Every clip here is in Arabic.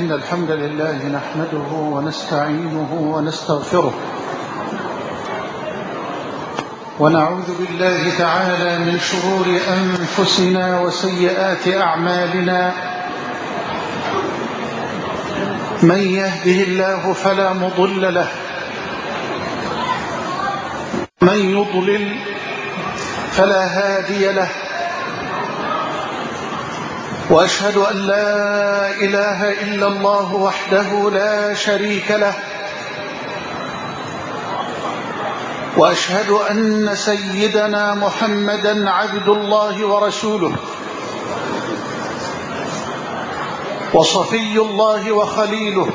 إن الحمد لله نحمده ونستعينه ونستغفره ونعوذ بالله تعالى من شرور أنفسنا وسيئات أعمالنا. من يهده الله فلا مضل له، من يضلل فلا هادي له، وأشهد أن لا إله إلا الله وحده لا شريك له، وأشهد أن سيدنا محمدا عبد الله ورسوله وصفي الله وخليله،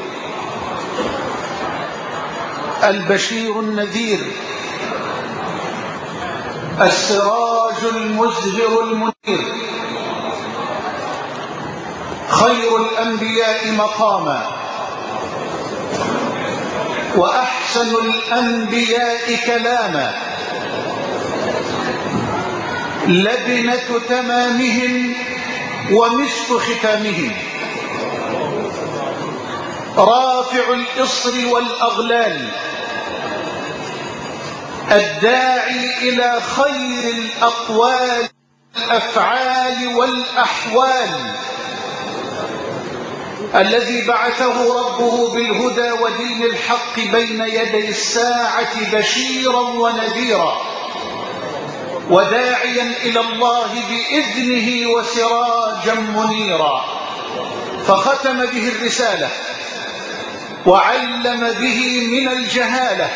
البشير النذير، السراج المزهر المنير، خير الأنبياء مقاما وأحسن الأنبياء كلاما، لبنة تمامهم ومسك ختامهم، رافع الإصر والأغلال، الداعي إلى خير الأقوال الأفعال والأحوال، الذي بعثه ربه بالهدى ودين الحق بين يدي الساعة بشيرا ونذيرا، وداعيا إلى الله بإذنه وسراجا منيرا، فختم به الرسالة وعلم به من الجهالة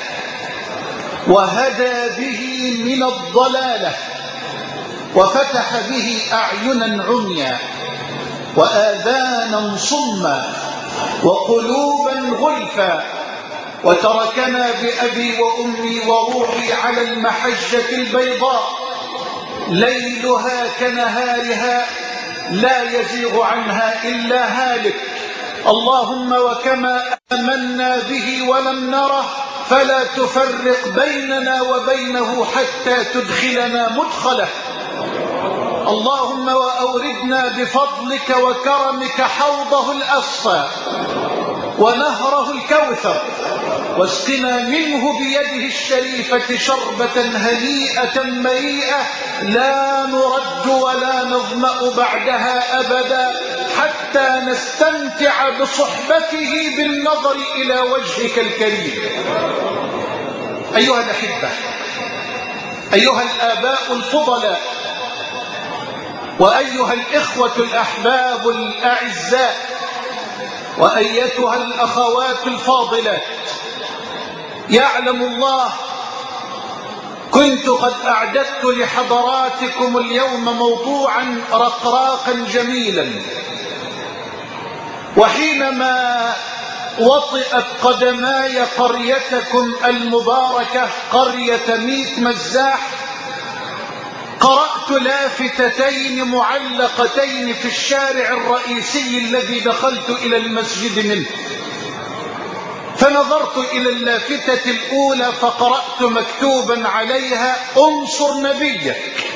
وهدى به من الضلالة، وفتح به أعينا عميا وآذانا صما وقلوبا غلفا، وتركنا بأبي وأمي وروحي على المحجة البيضاء ليلها كنهارها لا يزيغ عنها إلا هالك. اللهم وكما آمنا به ولم نره فلا تفرق بيننا وبينه حتى تدخلنا مدخله. اللهم وأوردنا بفضلك وكرمك حوضه الأصفى ونهره الكوثر، واسقنا منه بيده الشريفة شربة هنيئة مريئة لا نرد ولا نظمأ بعدها أبدا، حتى نستمتع بصحبته بالنظر إلى وجهك الكريم. أيها الأحبة، أيها الآباء الفضلاء، وأيها الإخوة الأحباب الأعزاء، وأيتها الأخوات الفاضلات، يعلم الله كنت قد أعددت لحضراتكم اليوم موضوعا رقراقا جميلا، وحينما وطئت قدماي قريتكم المباركة قرية ميت مزاح قرأت لافتتين معلقتين في الشارع الرئيسي الذي دخلت إلى المسجد منه، فنظرت إلى اللافتة الأولى فقرأت مكتوبا عليها: انصر نبيك،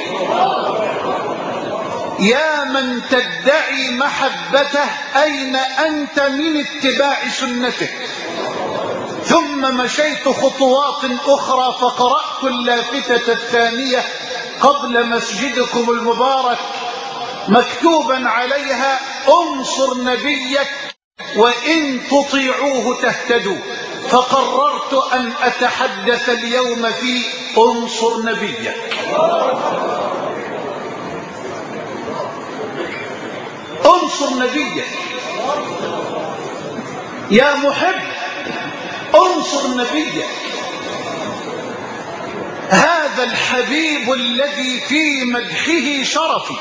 يا من تدعي محبته أين أنت من اتباع سنته؟ ثم مشيت خطوات أخرى فقرأت اللافتة الثانية قبل مسجدكم المبارك مكتوبا عليها: انصر نبيك وإن تطيعوه تهتدوا. فقررت أن أتحدث اليوم في انصر نبيك. انصر نبيك يا محب، انصر نبيك، هذا الحبيب الذي في مدحه شرفي،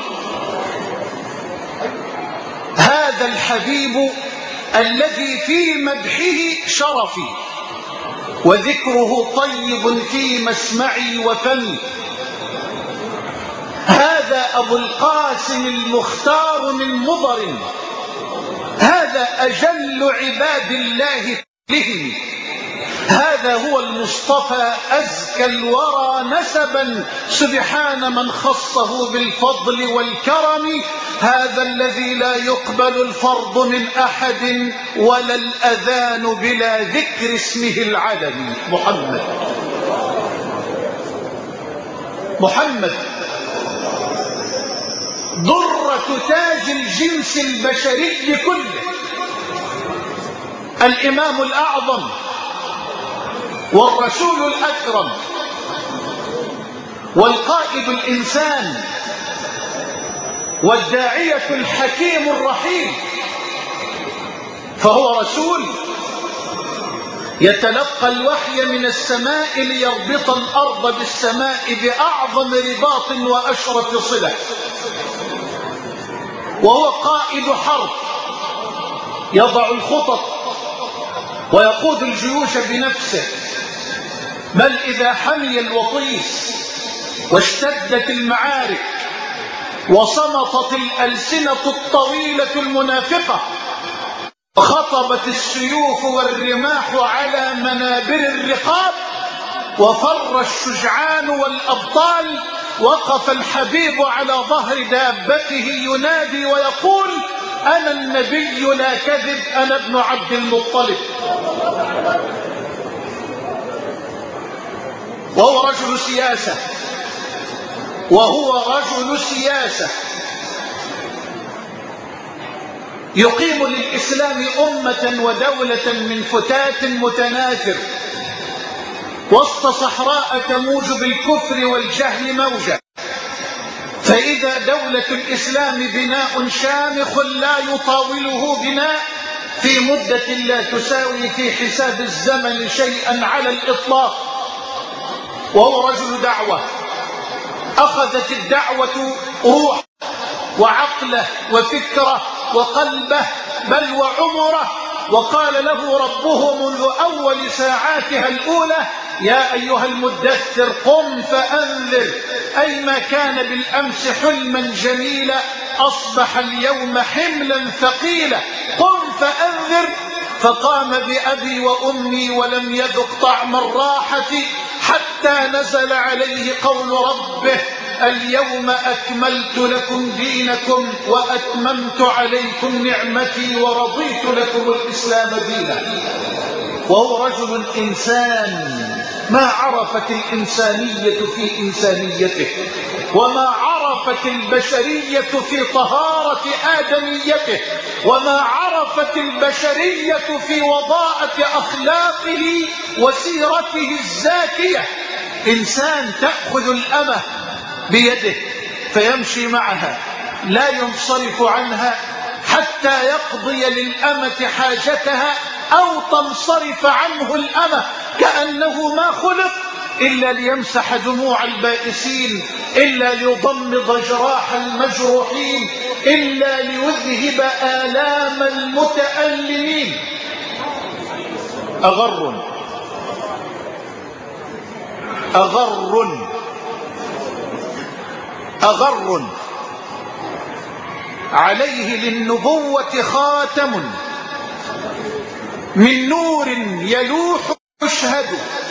هذا الحبيب الذي في مدحه شرفي، وذكره طيب في مسمعي وفمي. هذا أبو القاسم المختار من مضر، هذا أجل عباد الله كلهم، هذا هو المصطفى أزكى الورى نسبا، سبحان من خصه بالفضل والكرم. هذا الذي لا يقبل الفرض من أحد ولا الأذان بلا ذكر اسمه العلم. محمد ضرة تاج الجنس البشري كله، الإمام الأعظم والرسول الأكرم والقائد الإنسان والداعية الحكيم الرحيم. فهو رسول يتلقى الوحي من السماء ليربط الأرض بالسماء بأعظم رباط وأشرف صلة، وهو قائد حرب يضع الخطط ويقود الجيوش بنفسه. بل إذا حمي الوطيس واشتدت المعارك وصمتت الألسنة الطويلة المنافقة وخطبت السيوف والرماح على منابر الرقاب وفر الشجعان والأبطال، وقف الحبيب على ظهر دابته ينادي ويقول: أنا النبي لا كذب، أنا ابن عبد المطلب. وهو رجل سياسة يقيم للإسلام أمة ودولة من فتات متناثر وسط صحراء تموج بالكفر والجهل موجة. فإذا دولة الإسلام بناء شامخ لا يطاوله بناء في مدة لا تساوي في حساب الزمن شيئا على الإطلاق. وهو رجل دعوة، أخذت الدعوة روح وعقله وفكره وقلبه بل وعمره، وقال له ربه منذ أول ساعاتها الأولى: يا أيها المدثر قم فأنذر. أي ما كان بالأمس حلما جميلا أصبح اليوم حملا ثقيلا، قم فأنذر. فقام بأبي وأمي ولم يذق طعم الراحة حتى نزل عليه قول ربه: اليوم أكملت لكم دينكم وأتممت عليكم نعمتي ورضيت لكم الإسلام دينا. وهو رجل إنسان، ما عرفت الإنسانية في إنسانيته، وما عرفت البشرية في طهارة آدميته، وما عرفت البشرية في وضاءة أخلاقه وسيرته الزاكية. إنسان تأخذ الأمة بيده فيمشي معها لا ينصرف عنها حتى يقضي للأمة حاجتها أو تنصرف عنه الأمة، كأنه ما خلق إلا ليمسح دموع البائسين، إلا ليضمد جراح المجروحين، إلا ليذهب آلام المتألمين. أغر عليه للنبوة خاتم من نور يلوح يشهد،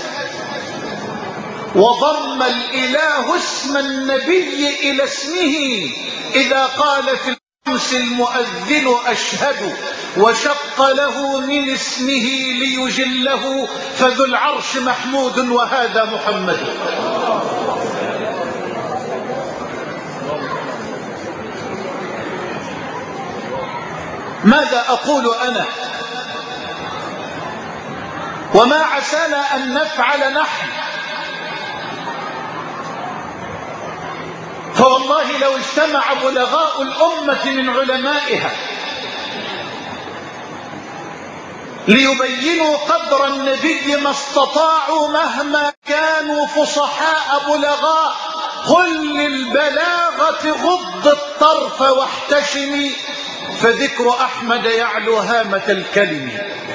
وضم الإله اسم النبي إلى اسمه إذا قال في الأمس المؤذن أشهد، وشق له من اسمه ليجله، فذو العرش محمود وهذا محمد. ماذا أقول أنا وما عسانا أن نفعل نحن؟ فوالله لو اجتمع بلغاء الأمة من علمائها ليبينوا قدر النبي ما استطاعوا مهما كانوا فصحاء بلغاء. قل للبلاغة غض الطرف واحتشمي، فذكر أحمد يعلو هامة الكلم.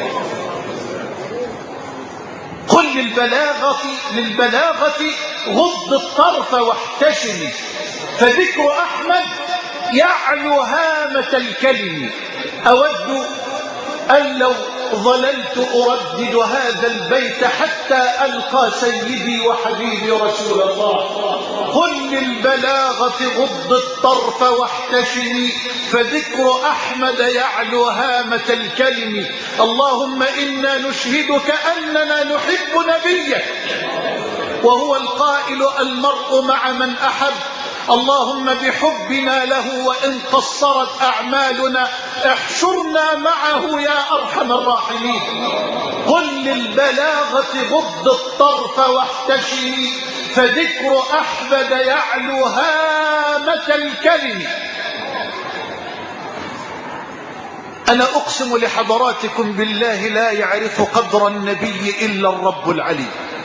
قل للبلاغة غض الطرف واحتشمي، فذكر أحمد يعلو هامة الكلم. أود أن لو ظللت أردد هذا البيت حتى ألقى سيدي وحبيبي رسول الله. قل للبلاغة غض الطرف واحتشمي، فذكر أحمد يعلو هامة الكلم. اللهم إنا نشهدك أننا نحب نبيك، وهو القائل المرء مع من أحب. اللهم بحبنا له وإن قصرت أعمالنا احشرنا معه يا أرحم الراحمين. قل للبلاغة غض الطرف واحتشمي، فذكر أحمد يعلو هامة الكلم. أنا أقسم لحضراتكم بالله لا يعرف قدر النبي إلا الرب العلي.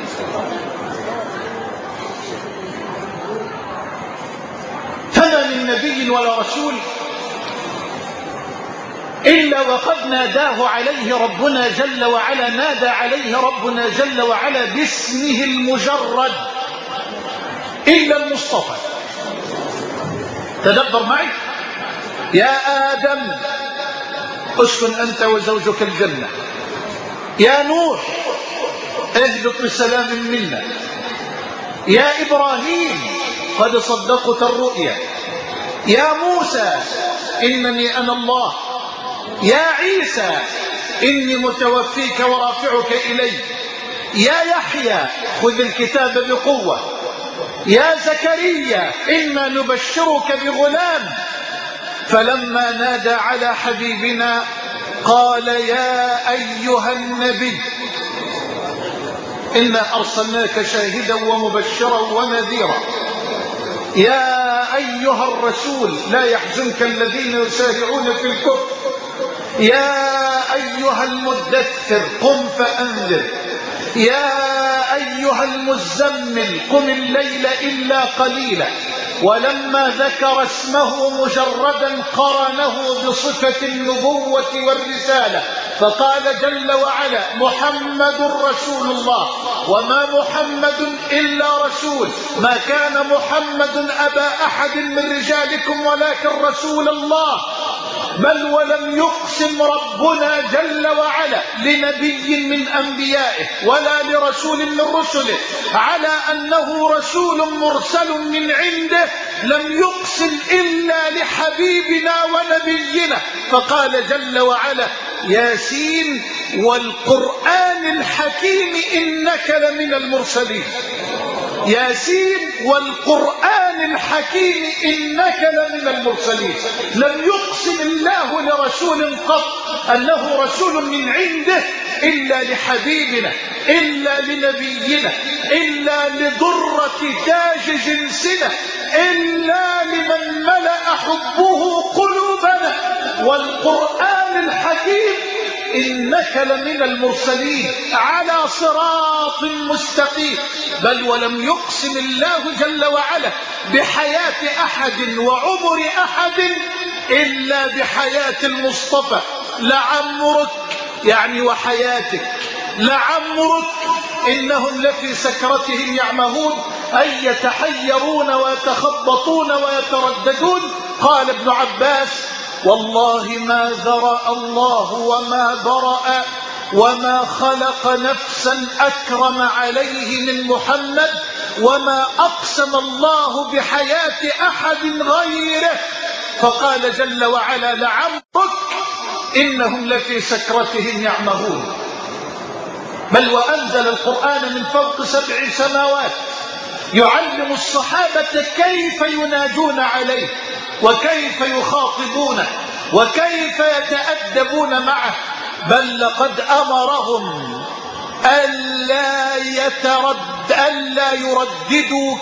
فما من نبي ولا رسول إلا وقد ناداه عليه ربنا جل وعلا، نادى عليه ربنا جل وعلا باسمه المجرد إلا المصطفى. تدبر معي. يا آدم اسكن أنت وزوجك الجنة. يا نوح اهبط بسلام منا. يا إبراهيم قد صدقت الرؤيا. يا موسى إنني أنا الله. يا عيسى إني متوفيك ورافعك إلي. يا يحيى خذ الكتاب بقوة. يا زكريا إنا نبشرك بغلام. فلما نادى على حبيبنا قال يا أيها النبي إنا أرسلناك شاهدا ومبشرا ونذيرا. يا أيها الرسول لا يحزنك الذين يسارعون في الكفر. يا أيها المدثر قم فأنذر. يا أيها المزمل قم الليل إلا قليلا. ولما ذكر اسمه مجردا قرنه بصفة النبوة والرسالة، فقال جل وعلا محمد رسول الله. وما محمد إلا رسول، ما كان محمد أبا أحد من رجالكم ولكن رسول الله. بل ولم يقسم ربنا جل وعلا لنبي من أنبيائه ولا لرسول من رسله على أنه رسول مرسل من عنده، لم يقسم إلا لحبيبنا ونبينا. فقال جل وعلا ياسين والقرآن الحكيم إنك لمن المرسلين. ياسين والقرآن الحكيم إنك لمن المرسلين. لم يقسم الله لرسول قط أنه رسول من عنده إلا لحبيبنا، إلا لنبينا، إلا لضرة تاج جنسنا، إلا لمن ملأ حبه قلوبنا. والقرآن الحكيم إنك لمن المرسلين على صراط مستقيم. بل ولم يقسم الله جل وعلا بحياة أحد وعمر أحد إلا بحياة المصطفى. لعمرك يعني وحياتك، لعمرك إنهم لفي سكرتهم يعمهون أي يتحيرون ويتخبطون ويترددون. قال ابن عباس والله ما ذرأ الله وما برأ وما خلق نفسا أكرم عليه من محمد، وما أقسم الله بحياة أحد غيره. فقال جل وعلا لعمرك إنهم لفي سكرتهم يعمهون. بل وأنزل القرآن من فوق 7 سماوات يعلم الصحابة كيف ينادون عليه وكيف يخاطبونه وكيف يتأدبون معه. بل لقد أمرهم ألا يرددوا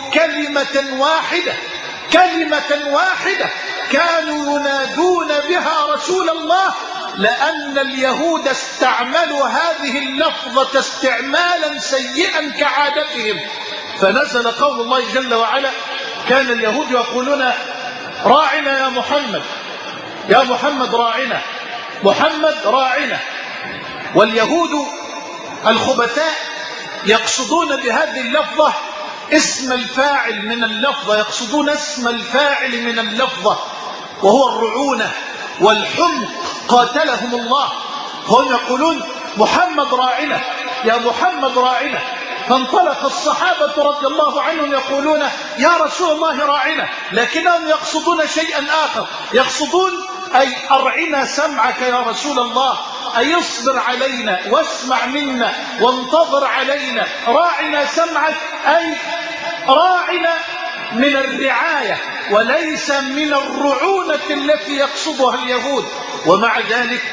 كلمة واحدة كانوا ينادون بها رسول الله، لأن اليهود استعملوا هذه اللفظة استعمالا سيئا كعادتهم. فنزل قول الله جل وعلا كان اليهود يقولون راعنا يا محمد، يا محمد راعنا، محمد راعنا. واليهود الخبثاء يقصدون بهذه اللفظة اسم الفاعل من اللفظة، يقصدون اسم الفاعل من اللفظة وهو الرعونة والحمق قاتلهم الله. هم يقولون محمد راعنا، يا محمد راعنا. فانطلق الصحابة رضي الله عنهم يقولون يا رسول الله راعنا، لكنهم يقصدون شيئا آخر، يقصدون أي أرعنا سمعك يا رسول الله، أي اصبر علينا واسمع منا وانتظر علينا. راعنا سمعك أي راعنا من الرعاية وليس من الرعونة التي يقصدها اليهود. ومع ذلك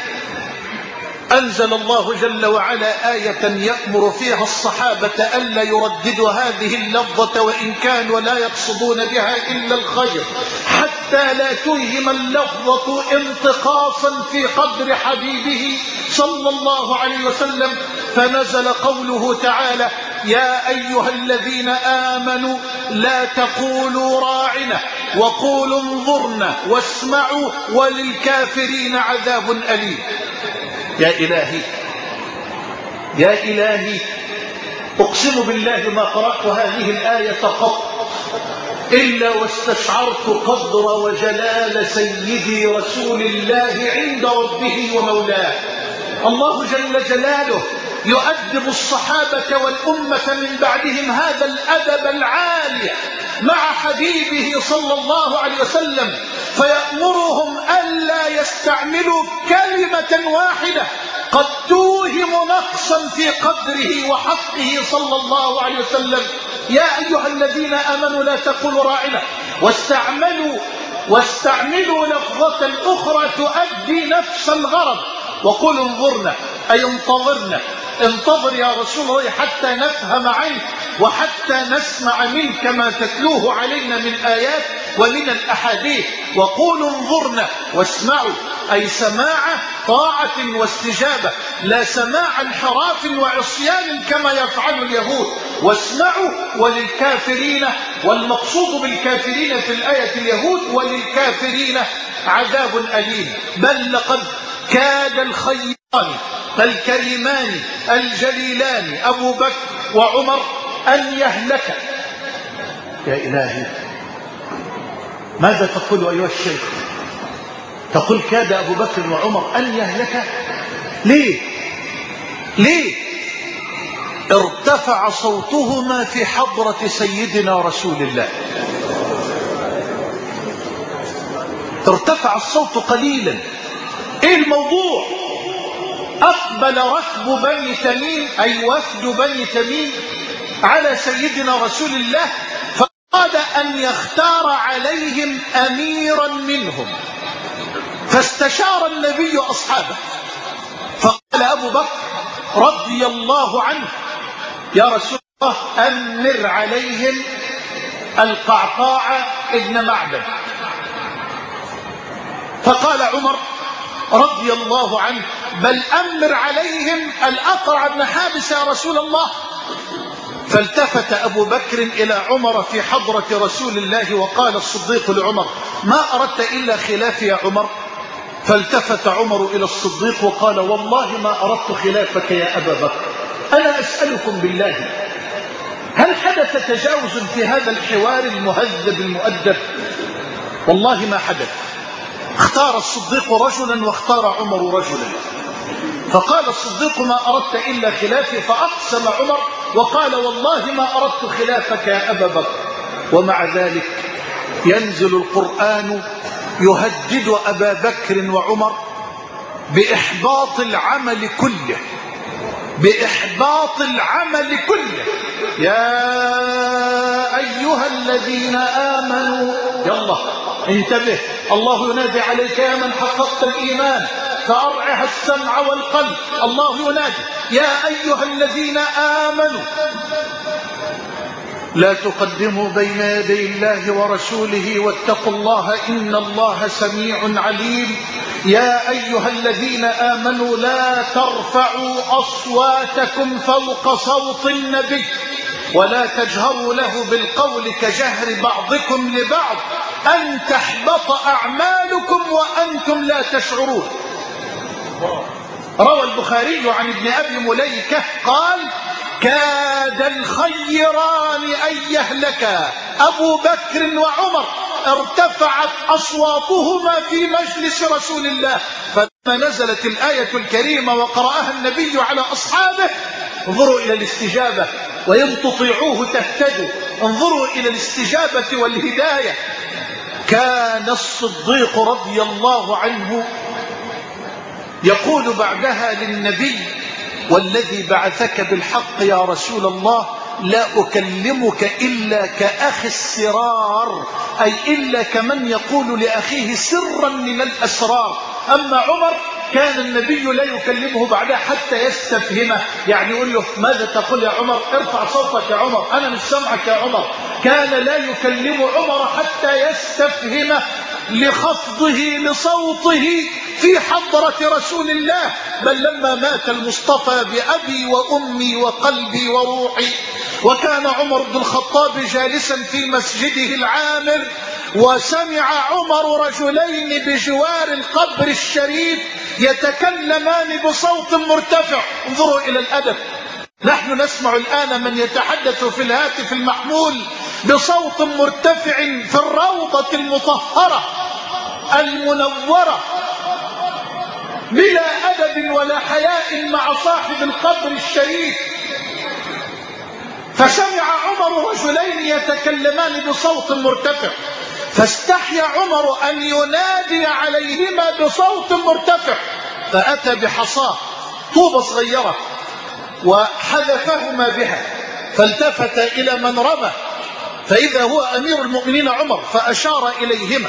أنزل الله جل وعلا آية يأمر فيها الصحابة ألا يرددوا هذه اللفظة وإن كانوا لا يقصدون بها إلا الخير، حتى لا توهم اللفظة انتقاصا في قدر حبيبه صلى الله عليه وسلم. فنزل قوله تعالى يا أيها الذين آمنوا لا تقولوا راعنا وقولوا انظرنا واسمعوا وللكافرين عذاب أليم. يا إلهي يا إلهي، أقسم بالله ما قرأت هذه الآية قط إلا واستشعرت قدر وجلال سيدي رسول الله عند ربه ومولاه. الله جل جلاله يؤدب الصحابة والأمة من بعدهم هذا الأدب العالي مع حبيبه صلى الله عليه وسلم، فيأمرهم ألا يستعملوا كلمة واحدة قد توهم نقصا في قدره وحقه صلى الله عليه وسلم. يا أيها الذين آمنوا لا تقولوا راعنا، واستعملوا لفظة أخرى تؤدي نفس الغرض، وقولوا انظرنا أي انتظرنا، انتظر يا رسول الله حتى نفهم عنك وحتى نسمع منك ما تتلوه علينا من آيات ومن الأحاديث. وقولوا انظرنا واسمعوا أي سماع طاعة واستجابة، لا سماع انحراف وعصيان كما يفعل اليهود. واسمعوا وللكافرين، والمقصود بالكافرين في الآية اليهود، وللكافرين عذاب أليم. بل لقد كاد الخيران الكريمان الجليلان أبو بكر وعمر أن يهلك. يا إلهي ماذا تقول أيها الشيخ؟ تقول كاد أبو بكر وعمر أن يهلك؟ ليه ارتفع صوتهما في حضرة سيدنا رسول الله، ارتفع الصوت قليلا. ايه الموضوع؟ أقبل ركب بني تميم أي وفد بني تميم على سيدنا رسول الله، فأراد أن يختار عليهم أميرا منهم، فاستشار النبي أصحابه، فقال أبو بكر رضي الله عنه يا رسول الله أمر عليهم القعقاع ابن معبد. فقال عمر رضي الله عنه بل أمر عليهم الأقرع بن حابس يا رسول الله. فالتفت أبو بكر إلى عمر في حضرة رسول الله وقال الصديق لعمر ما أردت إلا خلاف يا عمر؟ فالتفت عمر إلى الصديق وقال والله ما أردت خلافك يا أبا بكر، أنا أسألكم بالله هل حدث تجاوز في هذا الحوار المهذب المؤدب؟ والله ما حدث. اختار الصديق رجلا واختار عمر رجلا، فقال الصديق ما أردت إلا خلافي، فأقسم عمر وقال والله ما أردت خلافك يا أبا بكر. ومع ذلك ينزل القرآن يهدد أبا بكر وعمر بإحباط العمل كله، بإحباط العمل كله. يا أيها الذين آمنوا يلا انتبه، الله ينادي عليك يا من حققت الإيمان فأرعها السمع والقلب. الله ينادي يا أيها الذين آمنوا لا تقدموا بين يدي الله ورسوله واتقوا الله إن الله سميع عليم. يا أيها الذين آمنوا لا ترفعوا أصواتكم فوق صوت النبي ولا تجهروا له بالقول كجهر بعضكم لبعض أن تحبط أعمالكم وأنتم لا تشعرون. روى البخاري عن ابن أبي مليكة قال كاد الخيران أن يهلكا أبو بكر وعمر، ارتفعت أصواتهما في مجلس رسول الله نزلت الآية الكريمة وقرأها النبي على أصحابه: انظروا إلى الاستجابة، وإن تطيعوه تهتدوا. انظروا إلى الاستجابة والهداية. كان الصديق رضي الله عنه يقول بعدها للنبي: والذي بعثك بالحق يا رسول الله، لا أكلمك إلا كأخي السرار، أي إلا كمن يقول لأخيه سرا من الأسرار. أما عمر كان النبي لا يكلمه بعدها حتى يستفهمه، يعني يقول له: ماذا تقول يا عمر؟ ارفع صوتك يا عمر، أنا مش سامعك يا عمر. كان لا يكلم عمر حتى يستفهمه لخفضه لصوته في حضرة رسول الله. بل لما مات المصطفى بأبي وأمي وقلبي وروحي، وكان عمر بن الخطاب جالسا في مسجده العامر، وسمع عمر رجلين بجوار القبر الشريف يتكلمان بصوت مرتفع. انظروا إلى الأدب. نحن نسمع الآن من يتحدث في الهاتف المحمول بصوت مرتفع في الروضة المطهرة المنورة بلا أدب ولا حياء مع صاحب القبر الشريف. فسمع عمر رجلين يتكلمان بصوت مرتفع، فاستحيا عمر أن ينادي عليهما بصوت مرتفع، فأتى بحصاه طوبة صغيرة وحذفهما بها، فالتفت إلى من رمى فإذا هو أمير المؤمنين عمر، فأشار إليهما.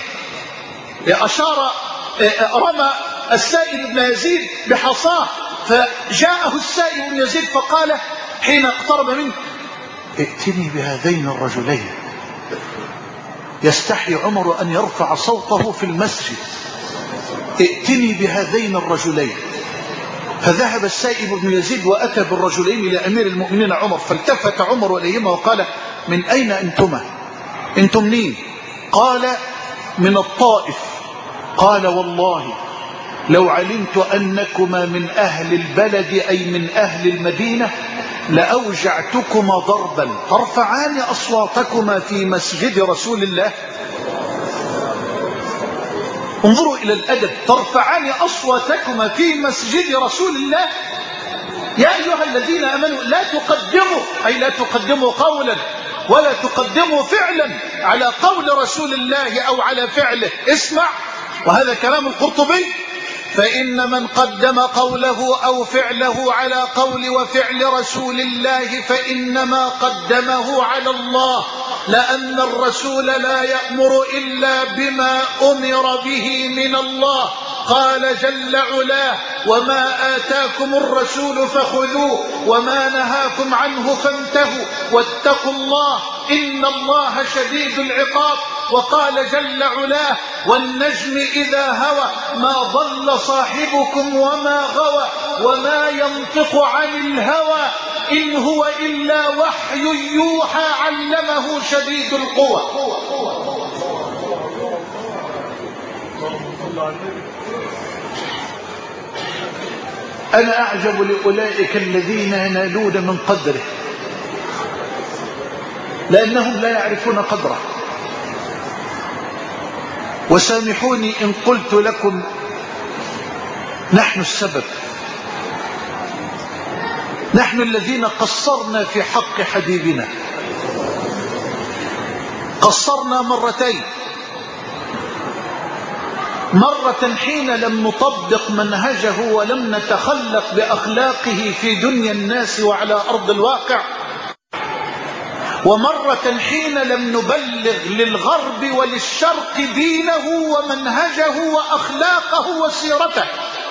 رمى السائب بن يزيد بحصاه، فجاءه السائب بن يزيد فقال حين اقترب منه: ائتني بهذين الرجلين. يستحي عمر أن يرفع صوته في المسجد: ائتني بهذين الرجلين. فذهب السائب بن يزيد وأتى بالرجلين إلى أمير المؤمنين عمر، فالتفت عمر إليهما وقال: من أين أنتما؟ أنتم مين؟ قال: من الطائف. قال: والله لو علمت أنكما من أهل البلد أي من أهل المدينة لأوجعتكما ضربا ترفعان أصواتكما في مسجد رسول الله. انظروا إلى الأدب. ترفعان أصواتكما في مسجد رسول الله. يا أيها الذين آمنوا لا تقدموا، أي لا تقدموا قولا ولا تقدموا فعلا على قول رسول الله أو على فعله. اسمع، وهذا كلام القرطبي: فإن من قدم قوله أو فعله على قول وفعل رسول الله فإنما قدمه على الله، لأن الرسول لا يأمر إلا بما أمر به من الله. قال جل علاه: وما آتاكم الرسول فخذوه وما نهاكم عنه فانتهوا واتقوا الله إن الله شديد العقاب. وقال جل علاه: والنجم إذا هوى ما ضل صاحبكم وما غوى وما ينطق عن الهوى إن هو إلا وحي يوحى علمه شديد القوى. أنا أعجب لأولئك الذين ينالون من قدره، لأنهم لا يعرفون قدره. وسامحوني إن قلت لكم نحن السبب، نحن الذين قصرنا في حق حبيبنا. قصرنا مرتين: مرة حين لم نطبق منهجه ولم نتخلق بأخلاقه في دنيا الناس وعلى أرض الواقع، ومرة حين لم نبلغ للغرب وللشرق دينه ومنهجه وأخلاقه وسيرته.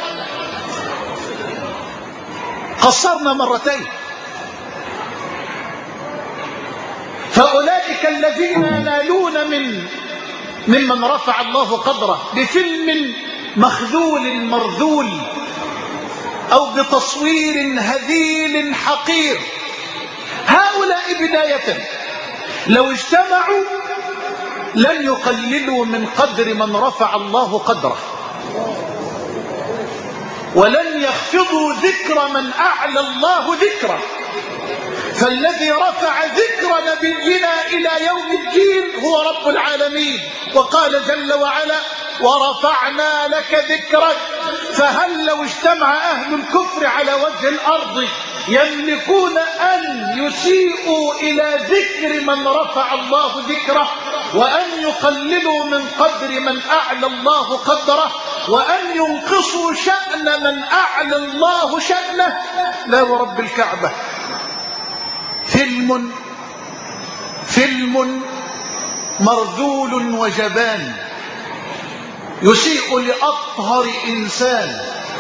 قصرنا مرتين. فأولئك الذين ينالون ممن رفع الله قدره بفيلم مخذول مرذول أو بتصوير هذيل حقير، هؤلاء بداية لو اجتمعوا لن يقللوا من قدر من رفع الله قدره، ولن يخفضوا ذكر من أعلى الله ذكره. فالذي رفع ذكر نبينا إلى يوم الدين هو رب العالمين. وقال جل وعلا: ورفعنا لك ذكرك. فهل لو اجتمع أهل الكفر على وجه الأرض يملكون أن يسيئوا إلى ذكر من رفع الله ذكره، وأن يقللوا من قدر من أعلى الله قدره، وأن ينقصوا شأن من أعلى الله شأنه؟ لا ورب الكعبة. فيلم مرذول وجبان يسيء لأطهر إنسان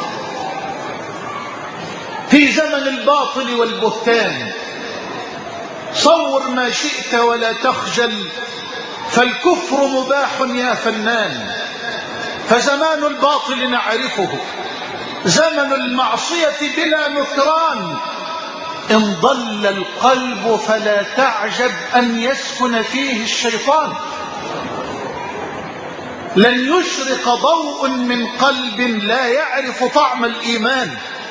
في زمن الباطل والبهتان. صور ما شئت ولا تخجل، فالكفر مباح يا فنان. فزمان الباطل نعرفه، زمن المعصية بلا نكران. إن ضل القلب فلا تعجب أن يسكن فيه الشيطان. لن يشرق ضوء من قلب لا يعرف طعم الإيمان.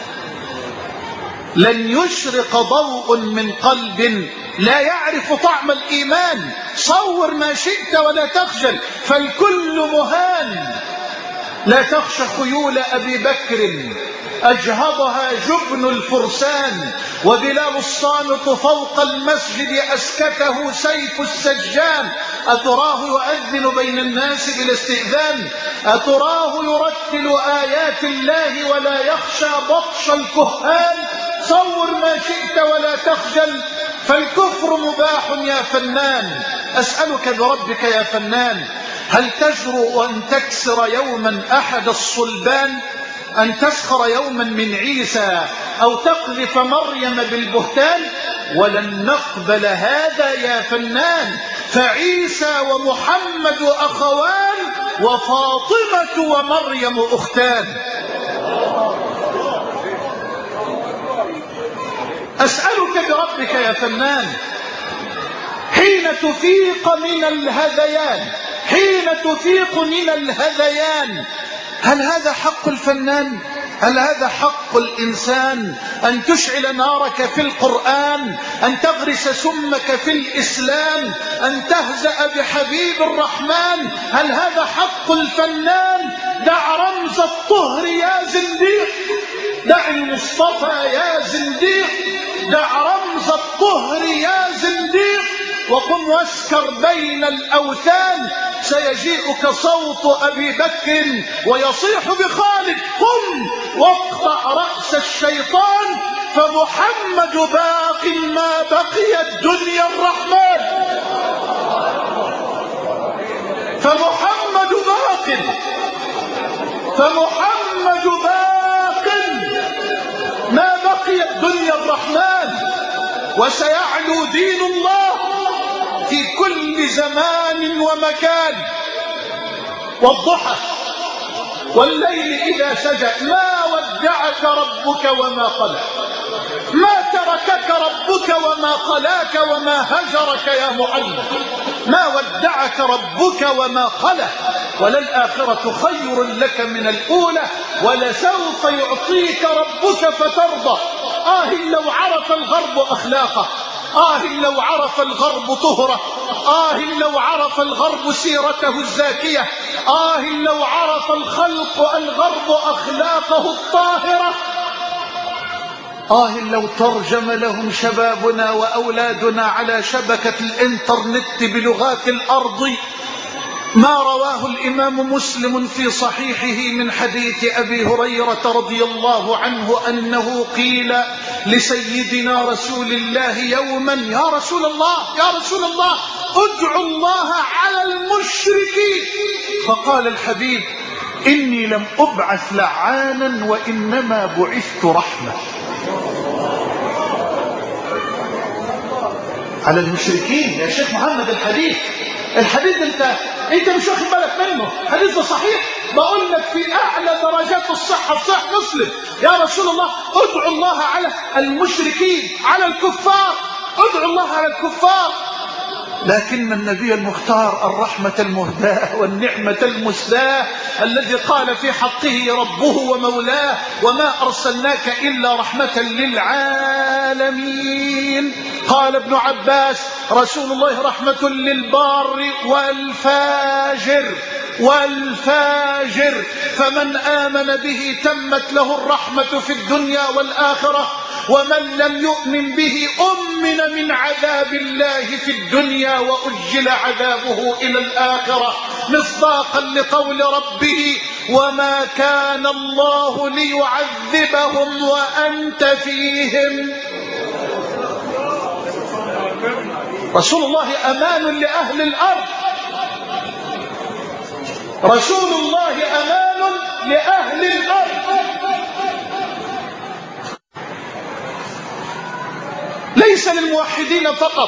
لن يشرق ضوء من قلب لا يعرف طعم الإيمان. صور ما شئت ولا تخجل، فالكل مهان. لا تخشى خيول أبي بكر أجهضها جبن الفرسان، وبلال الصامت فوق المسجد أسكته سيف السجان. أتراه يؤذن بين الناس بلا استئذان؟ أتراه يرتل آيات الله ولا يخشى بطش الكهان؟ صور ما شئت ولا تخجل، فالكفر مباح يا فنان. أسألك بربك يا فنان، هل تجرؤ أن تكسر يوما أحد الصلبان؟ أن تسخر يوما من عيسى أو تقذف مريم بالبهتان؟ ولن نقبل هذا يا فنان، فعيسى ومحمد أخوان، وفاطمة ومريم أختان. أسألك بربك يا فنان، حين تفيق من الهذيان، هل هذا حق الفنان؟ هل هذا حق الإنسان؟ أن تشعل نارك في القرآن، أن تغرس سمك في الإسلام، أن تهزأ بحبيب الرحمن؟ هل هذا حق الفنان؟ دع رمز الطهر يا زنديق، دع المصطفى يا زنديق، دع رمز الطهر يا زنديق، وقم واسكر بين الأوثان. سيجيئك صوت أبي بكر ويصيح بخالد: قم واقطع رأس الشيطان، فمحمد باق ما بقي الدنيا الرحمن. فمحمد باق ما بقي الدنيا الرحمن. وسيعلو دين الله في كل زمان ومكان. والضحى والليل إذا سجى ما ودعك ربك وما قلى، ما تركك ربك وما قلاك وما هجرك يا معلم. ما ودعك ربك وما قلى، وللآخرة خير لك من الأولى، ولسوف يعطيك ربك فترضى. لو عرف الغرب أخلاقه، لو عرف الغرب طهره، لو عرف الغرب سيرته الزاكية، لو عرف الغرب أخلاقه الطاهرة، لو ترجم لهم شبابنا وأولادنا على شبكة الإنترنت بلغات الأرض ما رواه الإمام مسلم في صحيحه من حديث أبي هريرة رضي الله عنه أنه قيل لسيدنا رسول الله يوما: يا رسول الله ادعو الله على المشركين. فقال الحبيب: إني لم أبعث لعانا وإنما بعثت رحمة. على المشركين يا شيخ محمد. الحديث انت مش واخد بالك منه. حديث صحيح، بقول لك في اعلى درجات الصحه في صحيح مسلم: يا رسول الله ادعو الله على المشركين، على الكفار، ادعو الله على الكفار. لكن النبي المختار الرحمة المهداة والنعمة المسداة الذي قال في حقه ربه ومولاه: وما أرسلناك إلا رحمة للعالمين. قال ابن عباس: رسول الله رحمة للبار والفاجر. والفاجر، فمن آمن به تمت له الرحمة في الدنيا والآخرة، ومن لم يؤمن به أمن من عذاب الله في الدنيا وأجل عذابه إلى الآخرة، مصداقا لقول ربه: وما كان الله ليعذبهم وأنت فيهم. رسول الله أمان لأهل الأرض، رسول الله أمان لأهل الأرض، ليس للموحدين فقط،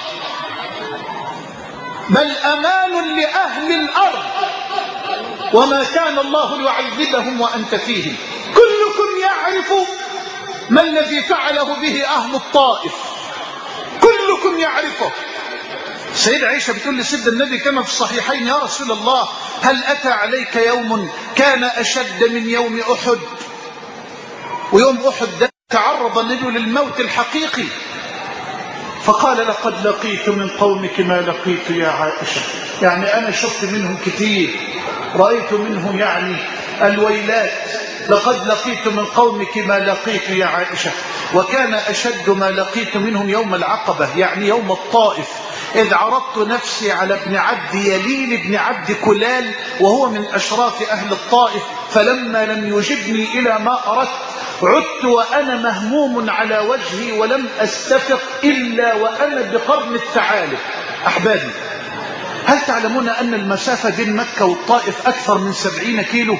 بل أمان لأهل الأرض. وما كان الله ليعذبهم وأنت فيهم. كلكم يعرف ما الذي فعله به أهل الطائف، كلكم يعرفه. سيدة عائشة بتقول لسيدنا النبي كما في الصحيحين: يا رسول الله، هل أتى عليك يوم كان أشد من يوم أحد؟ ويوم أحد ده تعرض النبي للموت الحقيقي، فقال: لقد لقيت من قومك ما لقيت يا عائشة. يعني أنا شفت منهم كثير، رأيت منهم يعني الويلات. لقد لقيت من قومك ما لقيت يا عائشة. وكان أشد ما لقيت منهم يوم العقبة، يعني يوم الطائف، إذ عرضت نفسي على ابن عبد يليل بن عبد كلال، وهو من أشراف أهل الطائف، فلما لم يجبني إلى ما أردت عدت وأنا مهموم على وجهي ولم أستفق إلا وأنا بقرن الثعالب. أحبابي، هل تعلمون أن المسافة بين مكة والطائف أكثر من 70 كيلو؟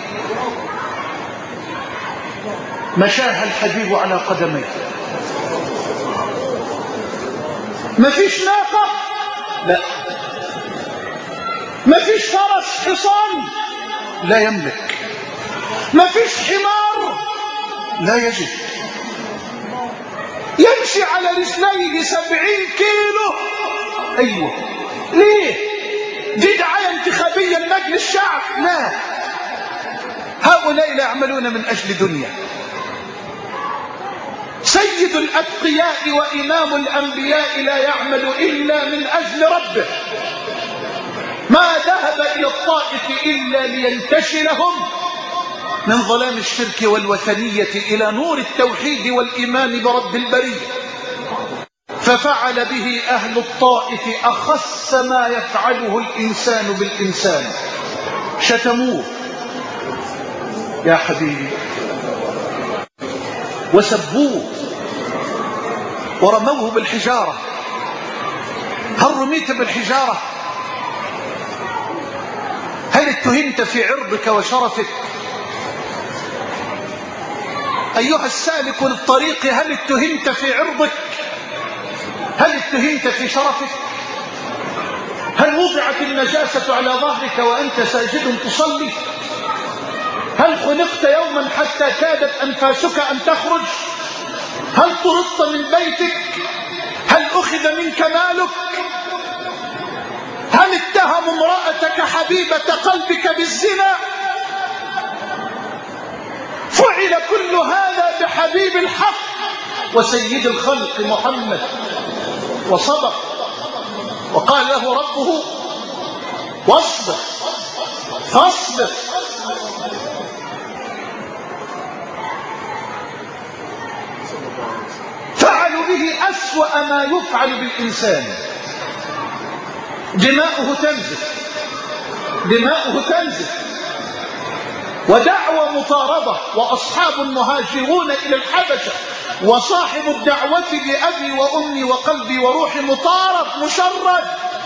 مشاها الحبيب على قدميه. ما فيش ناقة، لا. ما فيش فرس حصان، لا يملك. ما فيش حمار، لا يجد. يمشي على رجليه 70 كيلو. أيوه، ليه؟ دي دعاية انتخابية لمجلس الشعب؟ لا، هؤلاء لا يعملون من أجل دنيا. سيد الأتقياء وإمام الأنبياء لا يعمل إلا من أجل ربه، ما ذهب إلى الطائف إلا لينتشلهم من ظلام الشرك والوثنية إلى نور التوحيد والإيمان برب البرية. ففعل به أهل الطائف أخس ما يفعله الإنسان بالإنسان، شتموه يا حبيبي، وسبوه، ورموه بالحجارة. هل رميت بالحجارة؟ هل اتهمت في عرضك وشرفك؟ أيها السالك للطريق، هل اتهمت في عرضك؟ هل اتهمت في شرفك؟ هل وضعت النجاسة على ظهرك وأنت ساجد تصلي؟ هل خنقت يوما حتى كادت أنفاسك أن تخرج؟ هل طردت من بيتك؟ هل أخذ منك مالك؟ هل اتهموا امرأتك حبيبة قلبك بالزنا؟ فعل كل هذا بحبيب الحق وسيد الخلق محمد، وصدق وقال له ربه: واصبر فاصبر. فعلوا به أسوأ ما يفعل بالإنسان. دماؤه تنزف، دماؤه تنزف. ودعوة مطاردة، وأصحاب مهاجرون إلى الحبشة، وصاحب الدعوة بأبي وأمي وقلبي وروحي مطارد مشرد،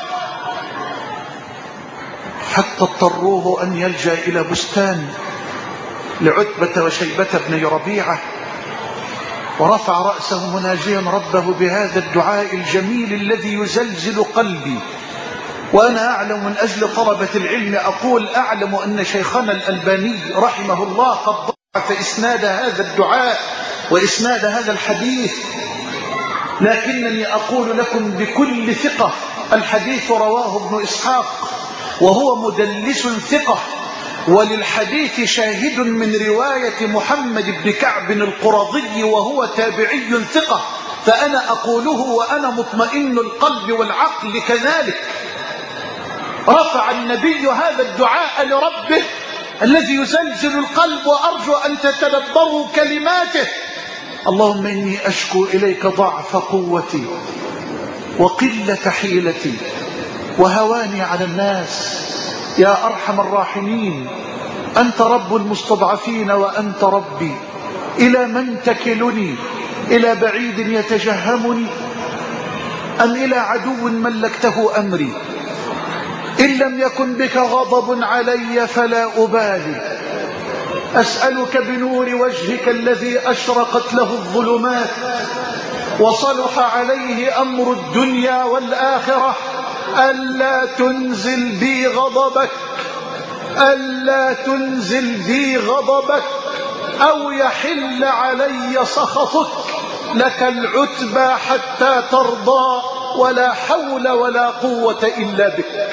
حتى اضطروه أن يلجأ إلى بستان لعتبة وشيبة بن ربيعة، ورفع رأسه مناجيا ربه بهذا الدعاء الجميل الذي يزلزل قلبي. وأنا أعلم من أجل طلبة العلم أقول: أعلم أن شيخنا الألباني رحمه الله قد ضعف إسناد هذا الدعاء وإسناد هذا الحديث، لكنني أقول لكم بكل ثقة: الحديث رواه ابن إسحاق وهو مدلس ثقة، وللحديث شاهد من رواية محمد بن كعب القرظي وهو تابعي ثقة، فأنا أقوله وأنا مطمئن القلب والعقل كذلك. رفع النبي هذا الدعاء لربه الذي يزلزل القلب، وأرجو أن تتدبروا كلماته: اللهم إني أشكو إليك ضعف قوتي وقلة حيلتي وهواني على الناس، يا أرحم الراحمين، أنت رب المستضعفين وأنت ربي، إلى من تكلني؟ إلى بعيد يتجهمني أم إلى عدو ملكته أمري؟ إن لم يكن بك غضب علي فلا أبالي، أسألك بنور وجهك الذي أشرقت له الظلمات وصلح عليه أمر الدنيا والآخرة، ألا تنزل بي غضبك، ألا تنزل بي غضبك أو يحل علي سخطك، لك العتبى حتى ترضى، ولا حول ولا قوة إلا بك.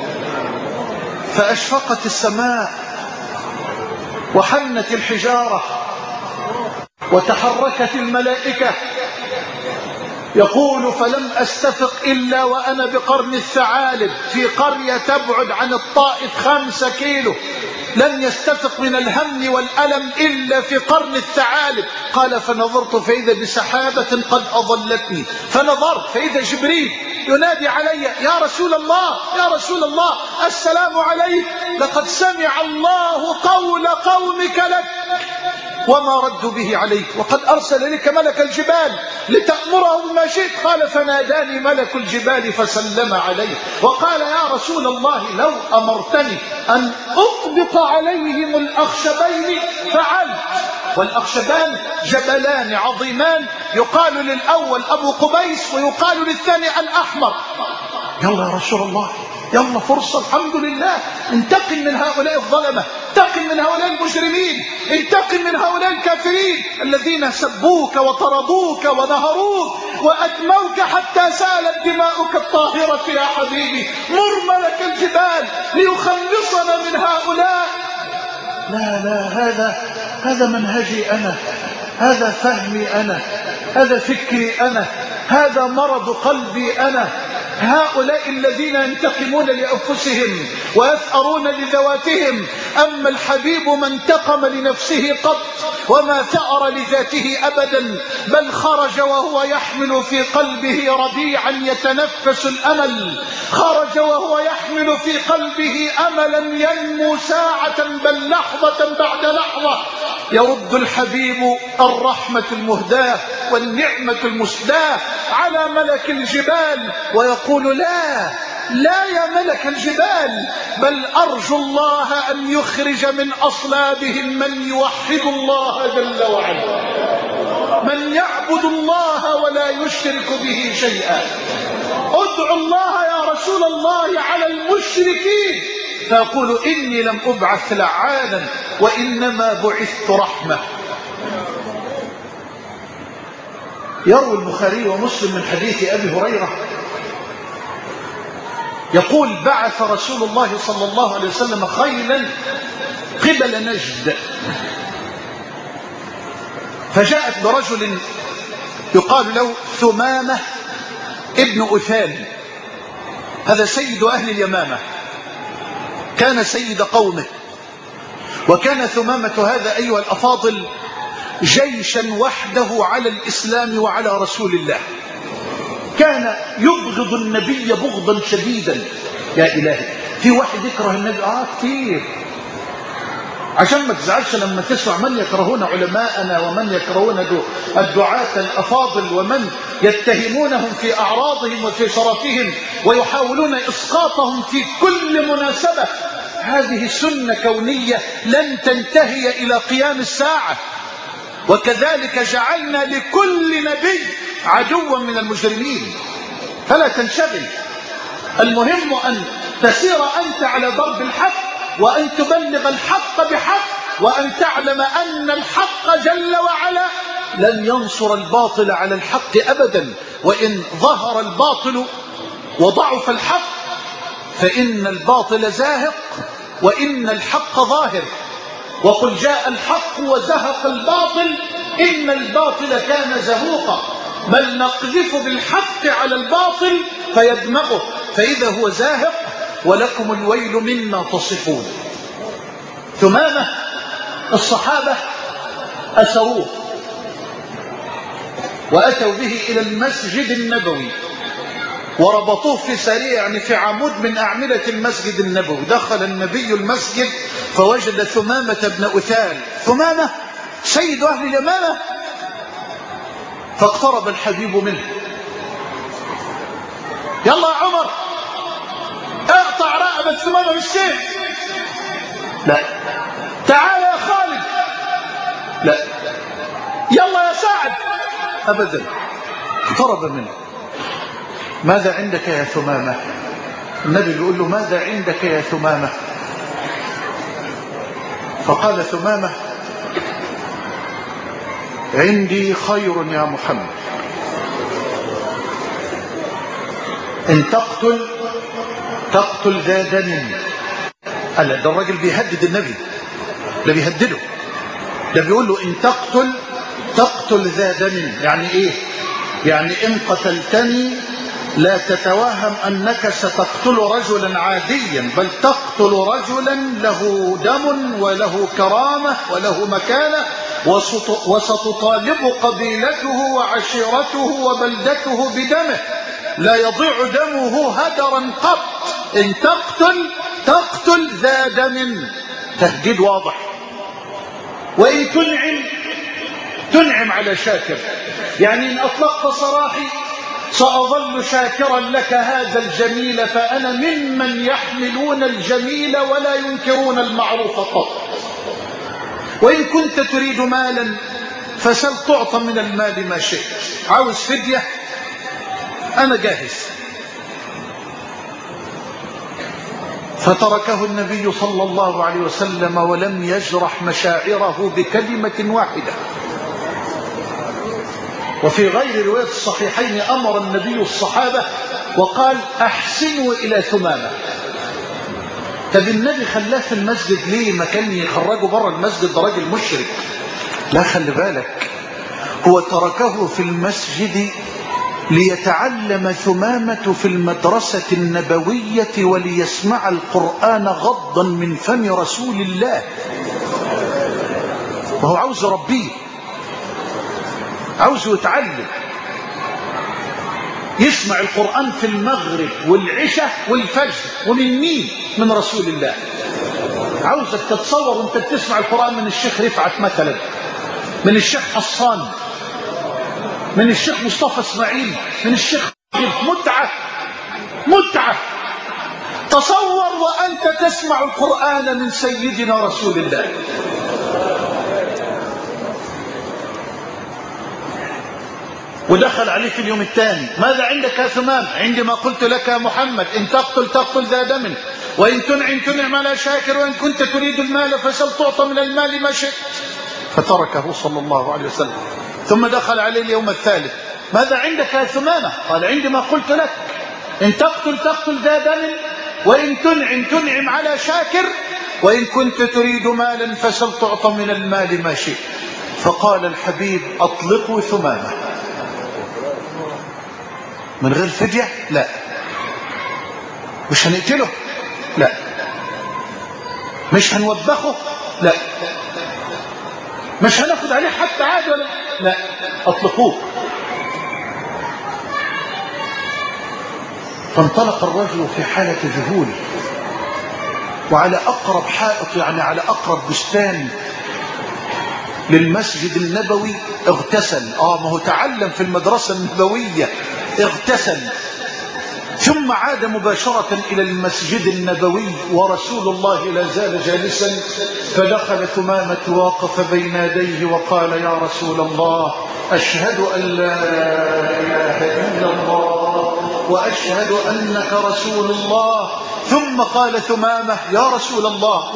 فأشفقت السماء وحنت الحجارة وتحركت الملائكة. يقول: فلم أستفق إلا وأنا بقرن الثعالب، في قرية تبعد عن الطائف 5 كيلو، لم يستفق من الهم والألم إلا في قرن الثعالب. قال: فنظرت فإذا بسحابة قد أظلتني، فنظرت فإذا جبريل ينادي علي: يا رسول الله، يا رسول الله، السلام عليك، لقد سمع الله قول قومك لك وما ردوا به عليك، وقد أرسل لك ملك الجبال لتأمره بما شئت. قال: فناداني ملك الجبال فسلم عليه وقال: يا رسول الله، لو أمرتني أن أطبق عليهم الأخشبين فعلت. والأخشبان جبلان عظيمان، يقال للأول أبو قبيس ويقال للثاني الأحمر. يلا يا رسول الله، يلا فرصة، الحمد لله، انتقم من هؤلاء الظلمة، انتقم من هؤلاء المجرمين، انتقم من هؤلاء الكافرين الذين سبوك وطردوك ونهروك وأدموك حتى سالت دماؤك الطاهرة يا حبيبي. مر ملك الجبال ليخلصنا من هؤلاء. لا لا، هذا منهجي أنا، هذا فهمي أنا، هذا فكري أنا، هذا مرض قلبي أنا. هؤلاء الذين ينتقمون لأنفسهم ويثأرون لذواتهم، أما الحبيب ما انتقم لنفسه قط وما ثأر لذاته أبدا، بل خرج وهو يحمل في قلبه ربيعا يتنفس الأمل، خرج وهو يحمل في قلبه أملا ينمو ساعة بل لحظة بعد لحظة. يرد الحبيب الرحمة المهداة والنعمة المسداة على ملك الجبال ويقول: لا لا يا ملك الجبال، بل أرجو الله أن يخرج من أصلابهم من يوحد الله جل وعلا، من يعبد الله ولا يشرك به شيئا. ادعو الله يا رسول الله على المشركين. فيقول: إني لم أبعث لعانا وإنما بعثت رحمة. يروي البخاري ومسلم من حديث أبي هريرة يقول: بعث رسول الله صلى الله عليه وسلم خيلا قبل نجد، فجاءت برجل يقال له ثمامة ابن أثال، هذا سيد أهل اليمامة، كان سيد قومه. وكان ثمامة هذا أيها الأفاضل جيشا وحده على الإسلام وعلى رسول الله، كان يبغض النبي بغضا شديدا. يا إلهي، في واحد يكره النبي؟ كتير، عشان ما تزعلش لما تسمع من يكرهون علماءنا ومن يكرهون الدعاة الأفاضل ومن يتهمونهم في أعراضهم وفي شرفهم ويحاولون إسقاطهم في كل مناسبة. هذه سنة كونية لن تنتهي إلى قيام الساعة. وكذلك جعلنا لكل نبي عدوا من المجرمين، فلا تنشغل. المهم أن تسير أنت على ضرب الحق، وأن تبلغ الحق بحق، وأن تعلم أن الحق جل وعلا لن ينصر الباطل على الحق أبدا. وإن ظهر الباطل وضعف الحق فإن الباطل زاهق وإن الحق ظاهر. وقل جاء الحق وزهق الباطل إن الباطل كان زهوقا، بل نقذف بالحق على الباطل فيدمغه فإذا هو زاهق ولكم الويل مما تصفون. ثمامة الصحابة أسروه وأتوا به إلى المسجد النبوي وربطوه في سريع، يعني في عمود من أعمدة المسجد النبوي. دخل النبي المسجد فوجد ثمامة بن أثال، ثمامة سيد أهل اليمامة، فاقترب الحبيب منه. يلا يا عمر اقطع رقبة ثمامة بالسيف. لا. تعال يا خالد. لا. يلا يا سعد. أبدا. اقترب منه. ماذا عندك يا ثمامة؟ النبي يقول له ماذا عندك يا ثمامة؟ فقال ثمامة عندي خير يا محمد، إن تقتل ذا دم. قال ده الراجل بيهدد النبي، لا بيهدده، ده بيقول له إن تقتل ذا دم. يعني إيه؟ يعني إن قتلتني لا تتوهم أنك ستقتل رجلا عاديا، بل تقتل رجلا له دم وله كرامة وله مكانة، وستطالب قبيلته وعشيرته وبلدته بدمه، لا يضيع دمه هدرا قط. إن تقتل ذا دم. تهديد واضح. وإن تنعم على شاكر، يعني إن أطلقت سراحي سأظل شاكرا لك هذا الجميل، فأنا ممن يحملون الجميل ولا ينكرون المعروف قط. وإن كنت تريد مالا فسل تعطى من المال ما شئت. عاوز فدية أنا جاهز. فتركه النبي صلى الله عليه وسلم ولم يجرح مشاعره بكلمة واحدة. وفي غير رواية الصحيحين أمر النبي الصحابة وقال أحسنوا إلى ثمامة. طب النبي خلاه في المسجد ليه؟ ما كان يخرجه بره المسجد، ده راجل مشرك. لا، خلي بالك، هو تركه في المسجد ليتعلم ثمامة في المدرسة النبوية وليسمع القرآن غضا من فم رسول الله، وهو عاوز يربيه، عاوز يتعلم، يسمع القرآن في المغرب والعشاء والفجر. ومن مين؟ من رسول الله. عاوزك تتصور وانت بتسمع القرآن من الشيخ رفعت مثلا، من الشيخ حصان، من الشيخ مصطفى اسماعيل، من الشيخ متعة. تصور وأنت تسمع القرآن من سيدنا رسول الله. ودخل عليه في اليوم الثاني، ماذا عندك يا ثمام؟ عندي ما قلت لك يا محمد، إن تقتل ذا دم، وإن تنعم على شاكر، وإن كنت تريد المال فسل تعطى من المال ما شئت. فتركه صلى الله عليه وسلم. ثم دخل عليه اليوم الثالث، ماذا عندك يا ثمامة؟ قال عندي ما قلت لك، إن تقتل ذا دم، وإن تنعم على شاكر، وإن كنت تريد مالا فسل تعطى من المال ما شئت. فقال الحبيب أطلقوا ثمامة. من غير فدية؟ لا. مش هنقتله؟ لا. مش هنوبخه؟ لا. مش هناخد عليه حتى عاد ولا لا. أطلقوه. فانطلق الرجل في حالة ذهول، وعلى أقرب حائط، يعني على أقرب بستان للمسجد النبوي اغتسل. ما هو تعلم في المدرسة النبوية، اغتسل، ثم عاد مباشرة إلى المسجد النبوي ورسول الله لا زال جالسا. فدخل ثمامة واقف بين يديه وقال يا رسول الله أشهد أن لا إله إلا الله وأشهد أنك رسول الله. ثم قال ثمامة يا رسول الله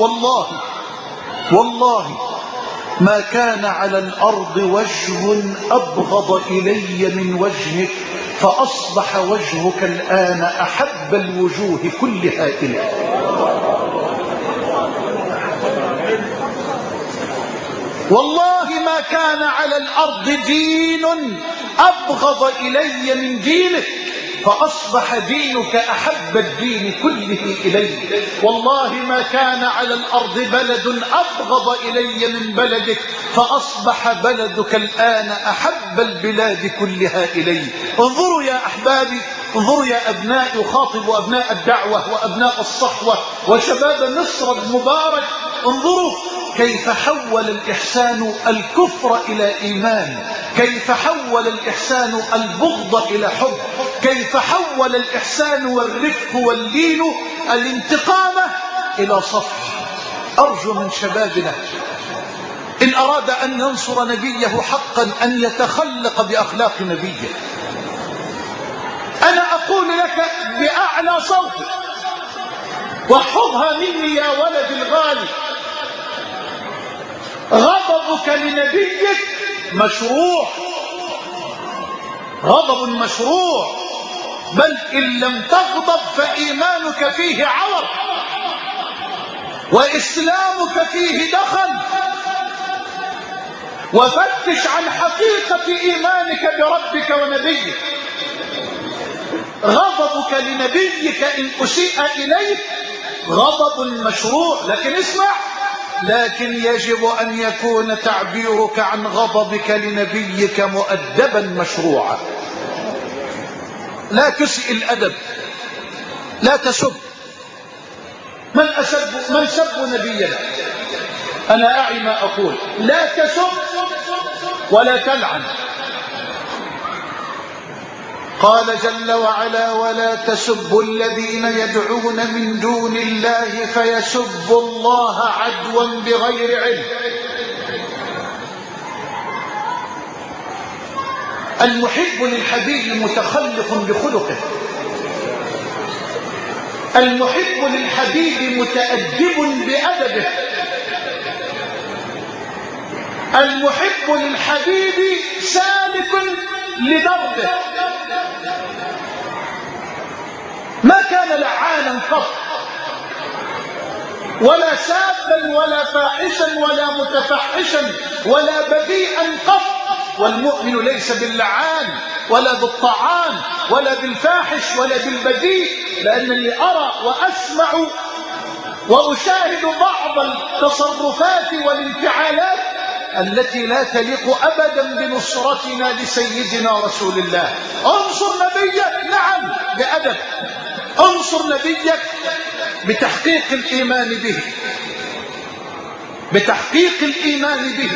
والله ما كان على الأرض وجه أبغض إلي من وجهك، فأصبح وجهك الآن أحب الوجوه كلها إلي. والله ما كان على الأرض دين أبغض إلي من دينك، فأصبح دينك أحب الدين كله إلي. والله ما كان على الأرض بلد أبغض إلي من بلدك، فأصبح بلدك الآن أحب البلاد كلها إلي. انظروا يا أحبابي، انظروا يا أبناء، يخاطب أبناء الدعوة وأبناء الصحوة وشباب مصر المبارك، انظروا كيف حول الإحسان الكفر إلى إيمان، كيف حول الإحسان البغض إلى حب، كيف حول الإحسان والرفق واللين الانتقام إلى صفح. أرجو من شبابنا إن أراد أن ينصر نبيه حقا أن يتخلق بأخلاق نبيه. أنا أقول لك بأعلى صوت واحفظها مني يا ولد الغالي، غضبك لنبيك مشروع، غضب مشروع، بل إن لم تغضب فإيمانك فيه عور وإسلامك فيه دخل. وفتش عن حقيقة إيمانك بربك ونبيك. غضبك لنبيك إن أسيء إليك غضب مشروع، لكن اسمع، لكن يجب أن يكون تعبيرك عن غضبك لنبيك مؤدبا مشروعا. لا تسئ الأدب، لا تسب. من سب نبينا، أنا أعي ما أقول، لا تسب ولا تلعن. قال جل وعلا: ولا تسبوا الذين يدعون من دون الله فيسبوا الله عدوا بغير علم. المحب للحبيب متخلق بخلقه، المحب للحبيب متأدب بأدبه، المحب للحبيب سالك لدربه، ما كان لعانا قط ولا سابا ولا فاحشا ولا متفحشا ولا بذيئا قط. والمؤمن ليس باللعان ولا بالطعان ولا بالفاحش ولا بالبذيء، لأنني أرى وأسمع وأشاهد بعض التصرفات والانفعالات التي لا تليق أبدا بنصرتنا لسيدنا رسول الله. انصر نبيك، نعم، بأدب. انصر نبيك بتحقيق الإيمان به، بتحقيق الإيمان به.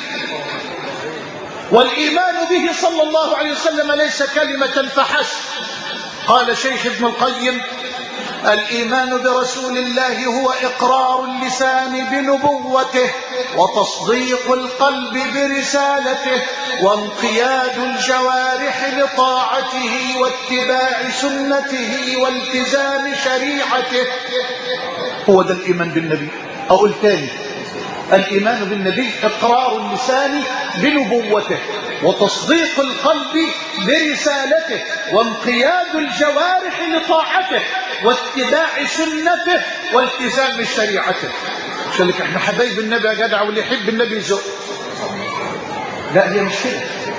والإيمان به صلى الله عليه وسلم ليس كلمة فحسب. قال شيخ ابن القيم: الإيمان برسول الله هو إقرار اللسان بنبوته وتصديق القلب برسالته وانقياد الجوارح لطاعته واتباع سنته والتزام شريعته. هو ده الإيمان بالنبي. أقول تاني: الإيمان بالنبي إقرار اللسان بنبوته وتصديق القلب برسالته وانقياد الجوارح لطاعته واتباع سنته والتزام شريعته. عشان لك احنا حبايب النبي يا جدع، واللي يحب النبي يزق. لا، هي مش كده.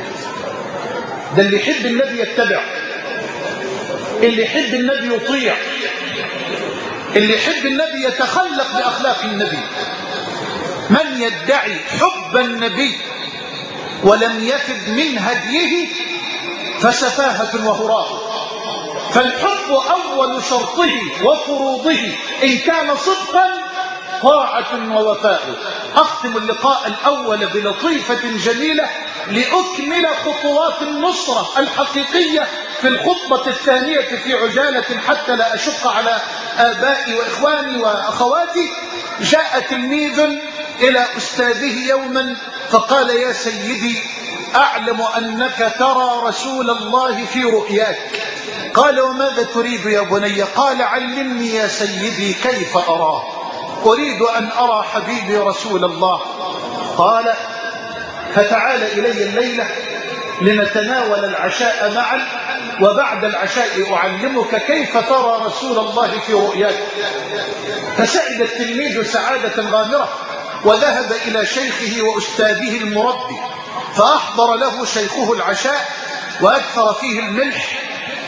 ده اللي يحب النبي يتبع، اللي يحب النبي يطيع، اللي يحب النبي يتخلق بأخلاق النبي. من يدعي حب النبي ولم يفد من هديه فسفاهة وهراء. فالحب أول شرطه وفروضه إن كان صدقا طاعة ووفاء. أختم اللقاء الأول بلطيفة جميلة لأكمل خطوات النصرة الحقيقية في الخطبة الثانية في عجالة حتى لا أشق على آبائي وإخواني وأخواتي. جاء تلميذ إلى أستاذه يوما فقال: يا سيدي، أعلم أنك ترى رسول الله في رؤياك. قال: وماذا تريد يا بني؟ قال: علمني يا سيدي كيف أراه، أريد أن أرى حبيبي رسول الله. قال: فتعال إلي الليلة لنتناول العشاء معا، وبعد العشاء أعلمك كيف ترى رسول الله في رؤياك. فسعد التلميذ سعادة غامرة وذهب إلى شيخه وأستاذه المربي، فأحضر له شيخه العشاء وأكثر فيه الملح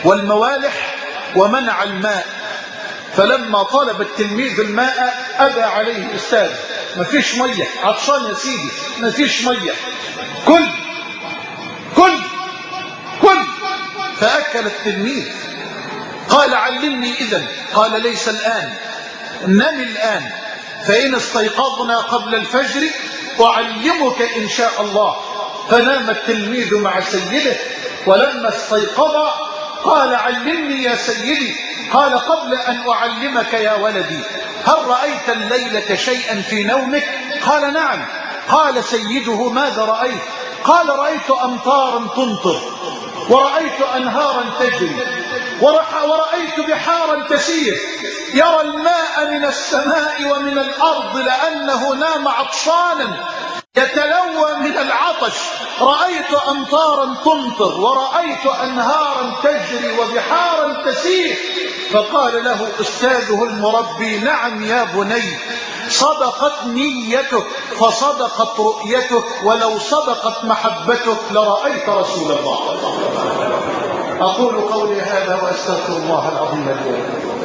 والموالح ومنع الماء. فلما طلب التلميذ الماء أبى عليه الأستاذ. مفيش مية، عطشان يا سيدي، مفيش مية، كل كل كل. فأكل التلميذ. قال علمني إذن. قال ليس الآن، نم الآن، فإن استيقظنا قبل الفجر أعلمك إن شاء الله. فنام التلميذ مع سيده، ولما استيقظ قال علمني يا سيدي. قال قبل أن أعلمك يا ولدي، هل رأيت الليلة شيئا في نومك؟ قال نعم. قال سيده ماذا رأيت؟ قال رأيت أمطارا تمطر، ورأيت أنهارا تجري، ورأيت بحارا تسير، يرى الماء من السماء ومن الأرض لأنه نام عطشانا يتلوى من العطش. رأيت أمطارا تمطر، ورأيت أنهارا تجري وبحارا تسير. فقال له أستاذه المربي نعم يا بني، صدقت نيتك فصدقت رؤيتك، ولو صدقت محبتك لرأيت رسول الله. أقول قولي هذا وأستغفر الله العظيم لي ولكم.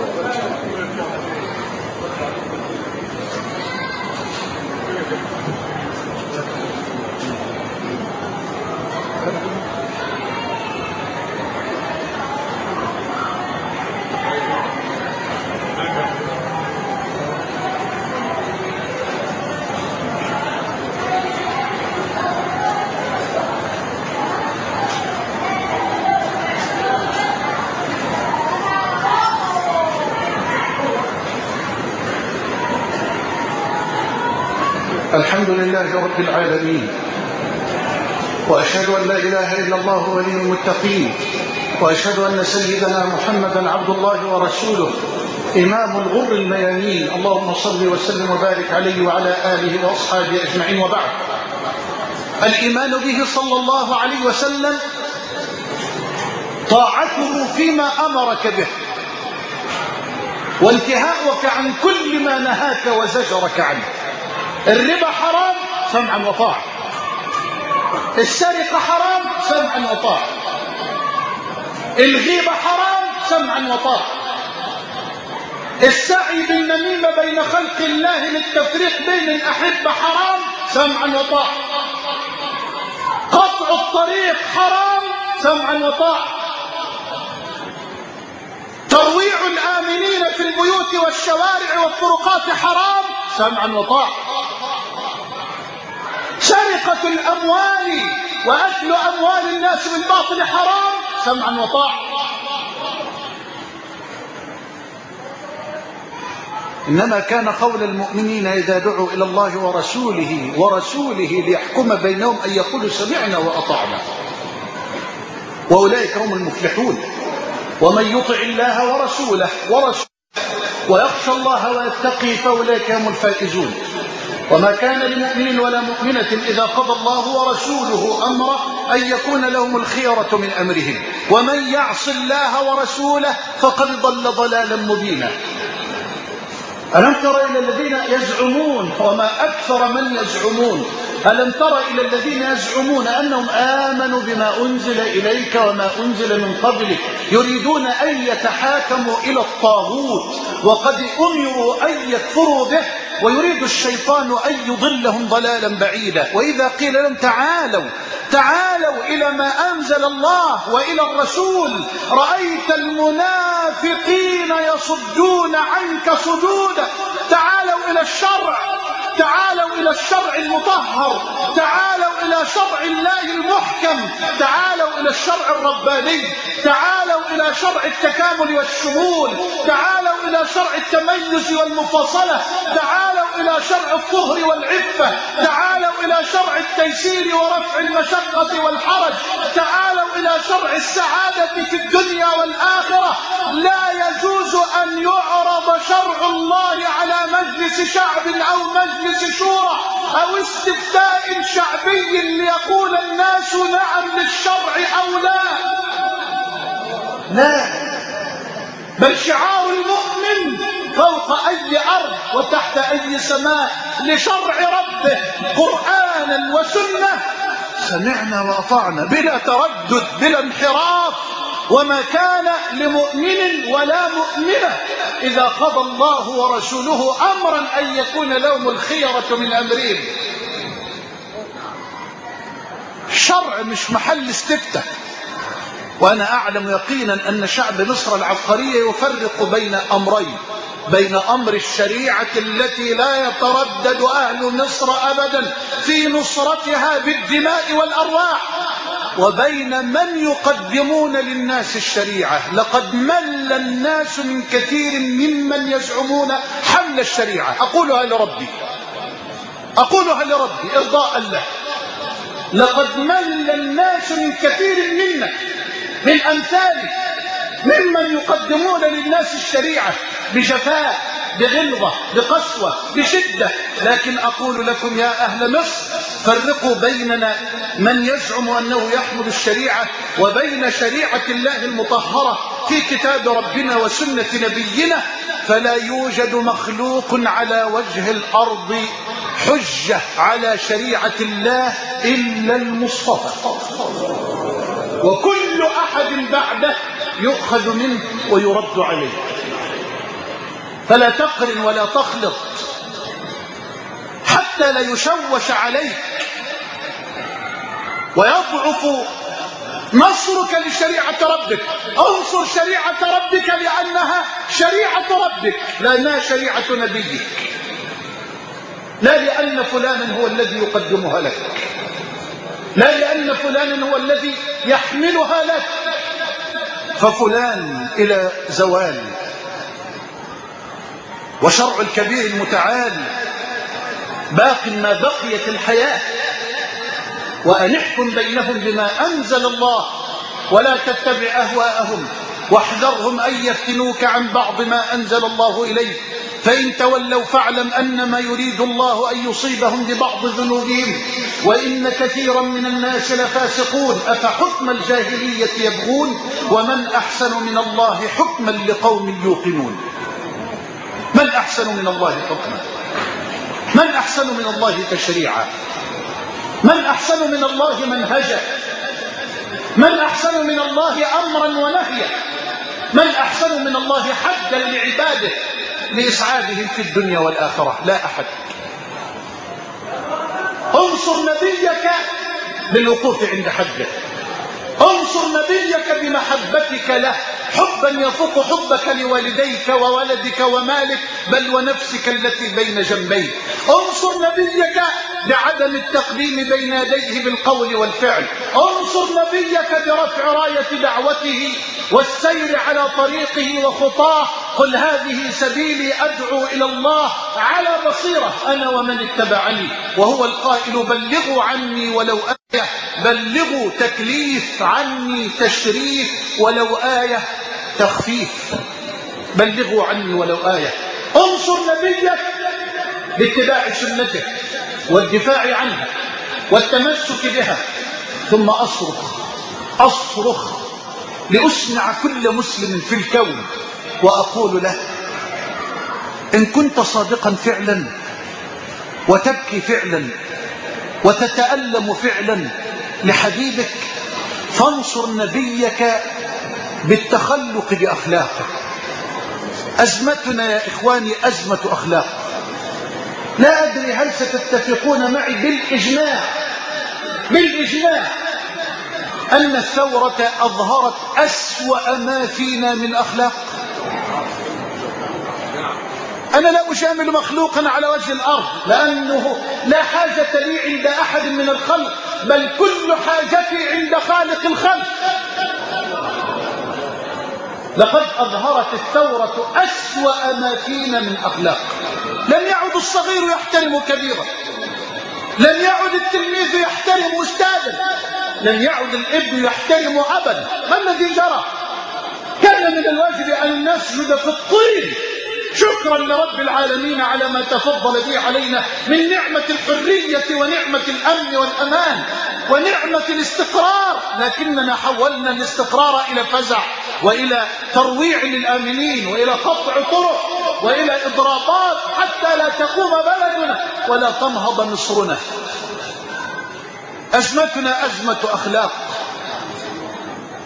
الحمد لله رب العالمين، وأشهد أن لا إله إلا الله ولي المتقين، وأشهد أن سيدنا محمدا عبد الله ورسوله إمام الغر الميامين. اللهم صل وسلم وبارك عليه وعلى آله وأصحابه أجمعين. وبعد، الإيمان به صلى الله عليه وسلم طاعته فيما أمرك به، وانتهاؤك عن كل ما نهاك وزجرك عنه. الربا حرام، سمعا وطاعة. السرقة حرام، سمعا وطاعة. الغيبة حرام، سمعا وطاعة. السعي بالنميمة بين خلق الله للتفريق بين الأحبة حرام، سمعا وطاعة. قطع الطريق حرام، سمعا وطاعة. ترويع الآمنين في البيوت والشوارع والطرقات حرام، سمعا وطاعة. سرقة الأموال وأكل أموال الناس بالباطل حرام، سمعا وطاعة. إنما كان قول المؤمنين إذا دعوا إلى الله ورسوله ليحكم بينهم أن يقولوا سمعنا وأطعنا، وأولئك هم المفلحون. ومن يطع الله ورسوله ويخشى الله ويتقي فأولئك هم الفائزون. وما كان لمؤمن ولا مؤمنة إذا قضى الله ورسوله أمرا أن يكون لهم الخيرة من أمرهم، ومن يعص الله ورسوله فقد ضل ضلالا مبينا. ألم تر إلى الذين يزعمون، وما أكثر من يزعمون، ألم تر إلى الذين يزعمون أنهم آمنوا بما أنزل إليك وما أنزل من قبلك يريدون أن يتحاكموا إلى الطاغوت وقد أمروا أن يكفروا به، ويريد الشيطان أن يضلهم ضلالا بعيدا. وإذا قيل لهم تعالوا إلى ما أنزل الله وإلى الرسول رأيت المنافقين يصدون عنك صدودا. تعالوا إلى الشرع، تعالوا إلى الشرع المطهر، تعالوا إلى شرع الله المحكم، تعالوا إلى الشرع الرباني، تعالوا إلى شرع التكامل والشمول، تعالوا إلى شرع التميز والمفاصلة، تعالوا إلى شرع الطهر والعفة، تعالوا إلى شرع التيسير ورفع المشقة والحرج، تعالوا إلى شرع السعادة في الدنيا والآخرة. لا يجوز أن يعرض شرع الله على مجلس شعب أو مجلس شورى أو استفتاء شعبي ليقول الناس نعم للشرع أو لا، بل شعار المؤمن فوق أي أرض وتحت أي سماء لشرع ربه قرآنا وسنة سمعنا وأطعنا بلا تردد بلا انحراف. وما كان لمؤمن ولا مؤمنة إذا قضى الله ورسوله أمرا أن يكون لهم الخيرة من أمرهم. الشرع مش محل استفتاء. وأنا أعلم يقينا أن شعب مصر العبقرية يفرق بين أمرين: بين أمر الشريعة التي لا يتردد أهل مصر أبدا في نصرتها بالدماء والأرواح، وبين من يقدمون للناس الشريعة. لقد مل الناس من كثير ممن يزعمون حمل الشريعة. أقولها لربي إرضاء له. لقد مل الناس من كثير منا، من أمثالي، ممن يقدمون للناس الشريعة بجفاء، بغلظة، بقسوة، بشدة. لكن أقول لكم يا أهل مصر، فرقوا بيننا من يزعم أنه يحمل الشريعة وبين شريعة الله المطهرة في كتاب ربنا وسنة نبينا. فلا يوجد مخلوق على وجه الأرض حجة على شريعة الله إلا المصطفى، وكل أحد بعده يؤخذ منه ويرد عليه. فلا تقرن ولا تخلط حتى لا يشوش عليك ويضعف نصرك لشريعة ربك. انصر شريعة ربك لأنها شريعة ربك، لأنها شريعة نبيك، لا لأن فلانا هو الذي يقدمها لك، لا لأن فلانا هو الذي يحملها لك. ففلان إلى زوال، وشرع الكبير المتعال باق ما بقيت الحياة. وأن احكم بينهم بما أنزل الله ولا تتبع أهواءهم واحذرهم أن يفتنوك عن بعض ما أنزل الله إليك، فإن تولوا فاعلم أنما يريد الله أن يصيبهم ببعض ذنوبهم وإن كثيرا من الناس لفاسقون. أفحكم الجاهلية يبغون ومن أحسن من الله حكما لقوم يوقنون. من أحسن من الله حكما؟ من أحسن من الله تشريعا؟ من أحسن من الله منهجا؟ من أحسن من الله أمرا ونهيا؟ من أحسن من الله حدا لعباده لإسعادهم في الدنيا والآخرة؟ لا أحد. انصر نبيك بالوقوف عند حده، انصر نبيك بمحبتك له حبا يفوق حبك لوالديك وولدك ومالك بل ونفسك التي بين جنبيك. انصر نبيك بعدم التقديم بين يديه بالقول والفعل. انصر نبيك برفع راية دعوته والسير على طريقه وخطاه. قل هذه سبيلي أدعو إلى الله على بصيرة أنا ومن اتبعني، وهو القائل بلغوا عني ولو آية. بلغوا تكليف، عني تشريف، ولو آية تخفيف. بلغوا عني ولو آية. انصر نبيك باتباع سنته والدفاع عنها والتمسك بها. ثم أصرخ لأسمع كل مسلم في الكون وأقول له: إن كنت صادقا فعلا وتبكي فعلا وتتألم فعلا لحبيبك فانصر نبيك بالتخلق بأخلاقه. أزمتنا يا إخواني أزمة أخلاق. لا أدري هل ستتفقون معي بالإجماع أن الثورة أظهرت أسوأ ما فينا من أخلاق. أنا لا أجامل مخلوقا على وجه الأرض لأنه لا حاجة لي عند أحد من الخلق، بل كل حاجتي عند خالق الخلق. لقد أظهرت الثورة أسوأ ما فينا من أخلاق. لم يعد الصغير يحترم كبيرا، لم يعد التلميذ يحترم أستاذا، لم يعد الابن يحترم أبا. ما الذي جرى؟ كان من الواجب أن نسجد في الطين شكرا لرب العالمين على ما تفضل به علينا من نعمة الحرية ونعمة الأمن والأمان ونعمة الاستقرار، لكننا حولنا الاستقرار إلى فزع وإلى ترويع للآمنين وإلى قطع طرق وإلى إضرابات حتى لا تقوم بلدنا ولا تنهض مصرنا. أزمتنا أزمة أخلاق.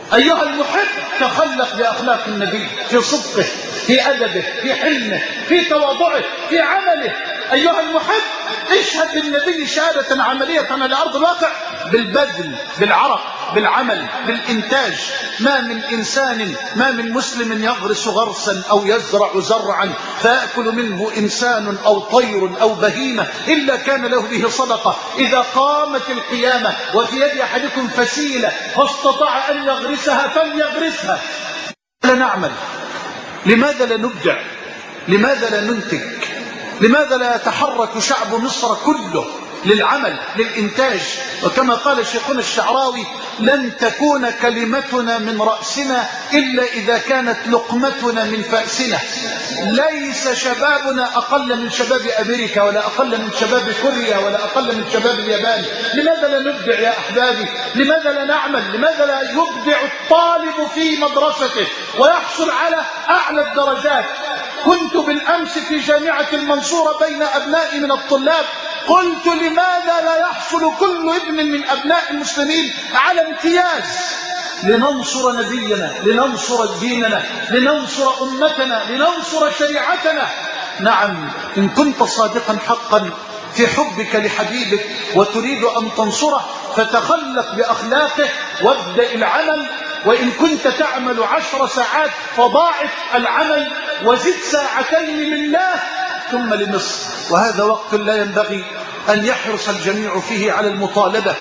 أيها المحب تخلق بأخلاق النبي في صدقه، في أدبه، في حلمه، في تواضعه، في عمله. أيها المحب اشهد للنبي شهادة عملية على أرض الواقع بالبذل، بالعرق، بالعمل، بالإنتاج. ما من إنسان، ما من مسلم يغرس غرسا أو يزرع زرعا فيأكل منه إنسان أو طير أو بهيمة إلا كان له به صدقة. إذا قامت القيامة وفي يد أحدكم فسيلة فاستطاع أن يغرسها فليغرسها. لا نعمل؟ لماذا لا نبدع؟ لماذا لا ننتج؟ لماذا لا يتحرك شعب مصر كله للعمل، للإنتاج؟ وكما قال شيخنا الشعراوي: لن تكون كلمتنا من رأسنا إلا إذا كانت لقمتنا من فأسنا. ليس شبابنا أقل من شباب أمريكا، ولا أقل من شباب كوريا، ولا أقل من شباب اليابان. لماذا لا نبدع يا أحبابي؟ لماذا لا نعمل؟ لماذا لا يبدع الطالب في مدرسته ويحصل على أعلى الدرجات؟ كنت بالأمس في جامعة المنصورة بين أبنائي من الطلاب، قلت: لماذا لا يحصل كل ابن من أبناء المسلمين على امتياز؟ لننصر نبينا، لننصر ديننا، لننصر أمتنا، لننصر شريعتنا. نعم، إن كنت صادقا حقا في حبك لحبيبك وتريد أن تنصره فتخلق بأخلاقه وابدأ العمل. وإن كنت تعمل 10 ساعات فضاعف العمل وزد 2 لله ثم لمصر. وهذا وقت لا ينبغي أن يحرص الجميع فيه على المطالبة،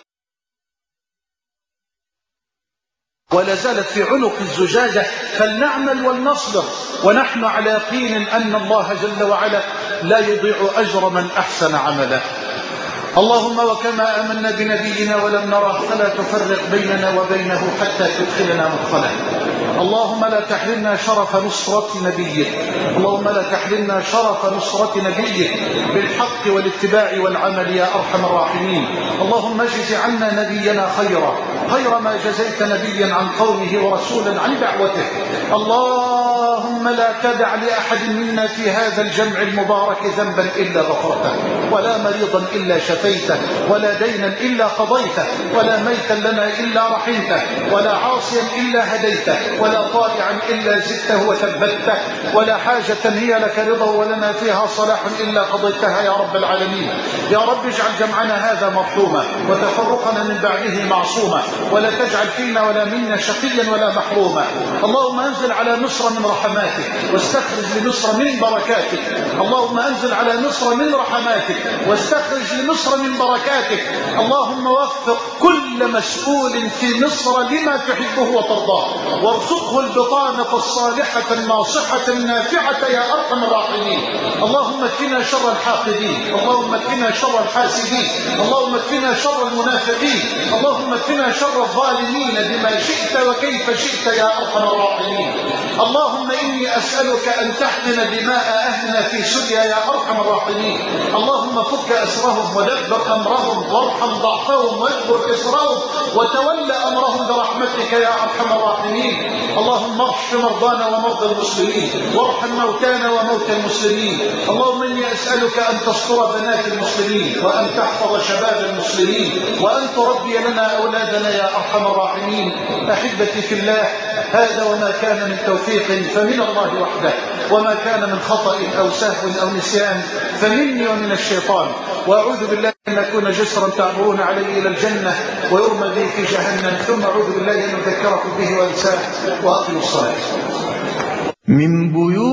ولا زالت في عنق الزجاجة. فلنعمل ولنصبر، ونحن على يقين أن الله جل وعلا لا يضيع أجر من أحسن عملا. اللهم وكما آمنا بنبينا ولم نره فلا تفرق بيننا وبينه حتى تدخلنا مدخله. اللهم لا تحرمنا شرف نصرة نبيك، اللهم لا تحرمنا شرف نصرة نبيك بالحق والاتباع والعمل يا أرحم الراحمين. اللهم اجز عنا نبينا خيرا، خير ما جزيت نبيا عن قومه ورسولا عن دعوته. اللهم لا تدع لأحد منا في هذا الجمع المبارك ذنبا إلا غفرته، ولا مريضا إلا شفيته، ولا دينا إلا قضيته، ولا ميتا لنا إلا رحمته، ولا عاصيا إلا هديته، ولا طائعا إلا زدته وثبته، ولا حاجة هي لك رضا ولنا فيها صلاح إلا قضيتها يا رب العالمين. يا رب اجعل جمعنا هذا مرحوما وتفرقنا من بعده معصوما، ولا تجعل فينا ولا منا شقيا ولا محروما. اللهم انزل على مصر من رحماتك واستخرج لمصر من بركاتك. اللهم انزل على مصر من رحماتك واستخرج لمصر من بركاتك. اللهم وفق كل مسؤول في مصر لما تحبه وترضاه، وارزقه البطانة الصالحة الناصحة النافعة يا أرحم الراحمين. اللهم اكفنا شر الحاقدين، اللهم اكفنا شر الحاسدين، اللهم اكفنا شر المنافقين، اللهم اكفنا شر الظالمين بما شئت وكيف شئت يا أرحم الراحمين. اللهم إني أسألك أن تحقن دماء أهلنا في سوريا يا أرحم الراحمين. اللهم فك أسرهم ودبر أمرهم وارحم ضعفهم واجبر إسرهم وتولى أمرهم برحمتك يا أرحم الراحمين. اللهم اشف مرضانا ومرضى المسلمين، وارحم موتانا وموتى المسلمين. اللهم إني أسألك أن تستر بنات المسلمين، وأن تحفظ شباب المسلمين، وأن تربي لنا أولادنا يا أرحم الراحمين. أحبتي في الله، هذا وما كان من توفيق فمن الله وحده، وما كان من خطأ أو سهو أو نسيان فمني ومن الشيطان. وأعوذ بالله أن أكون جسرا تعبرون علي إلى الجنة ويرمى بي في جهنم، ثم أعوذ بالله أن أذكركم به وأنساه. وأقم الصلاة.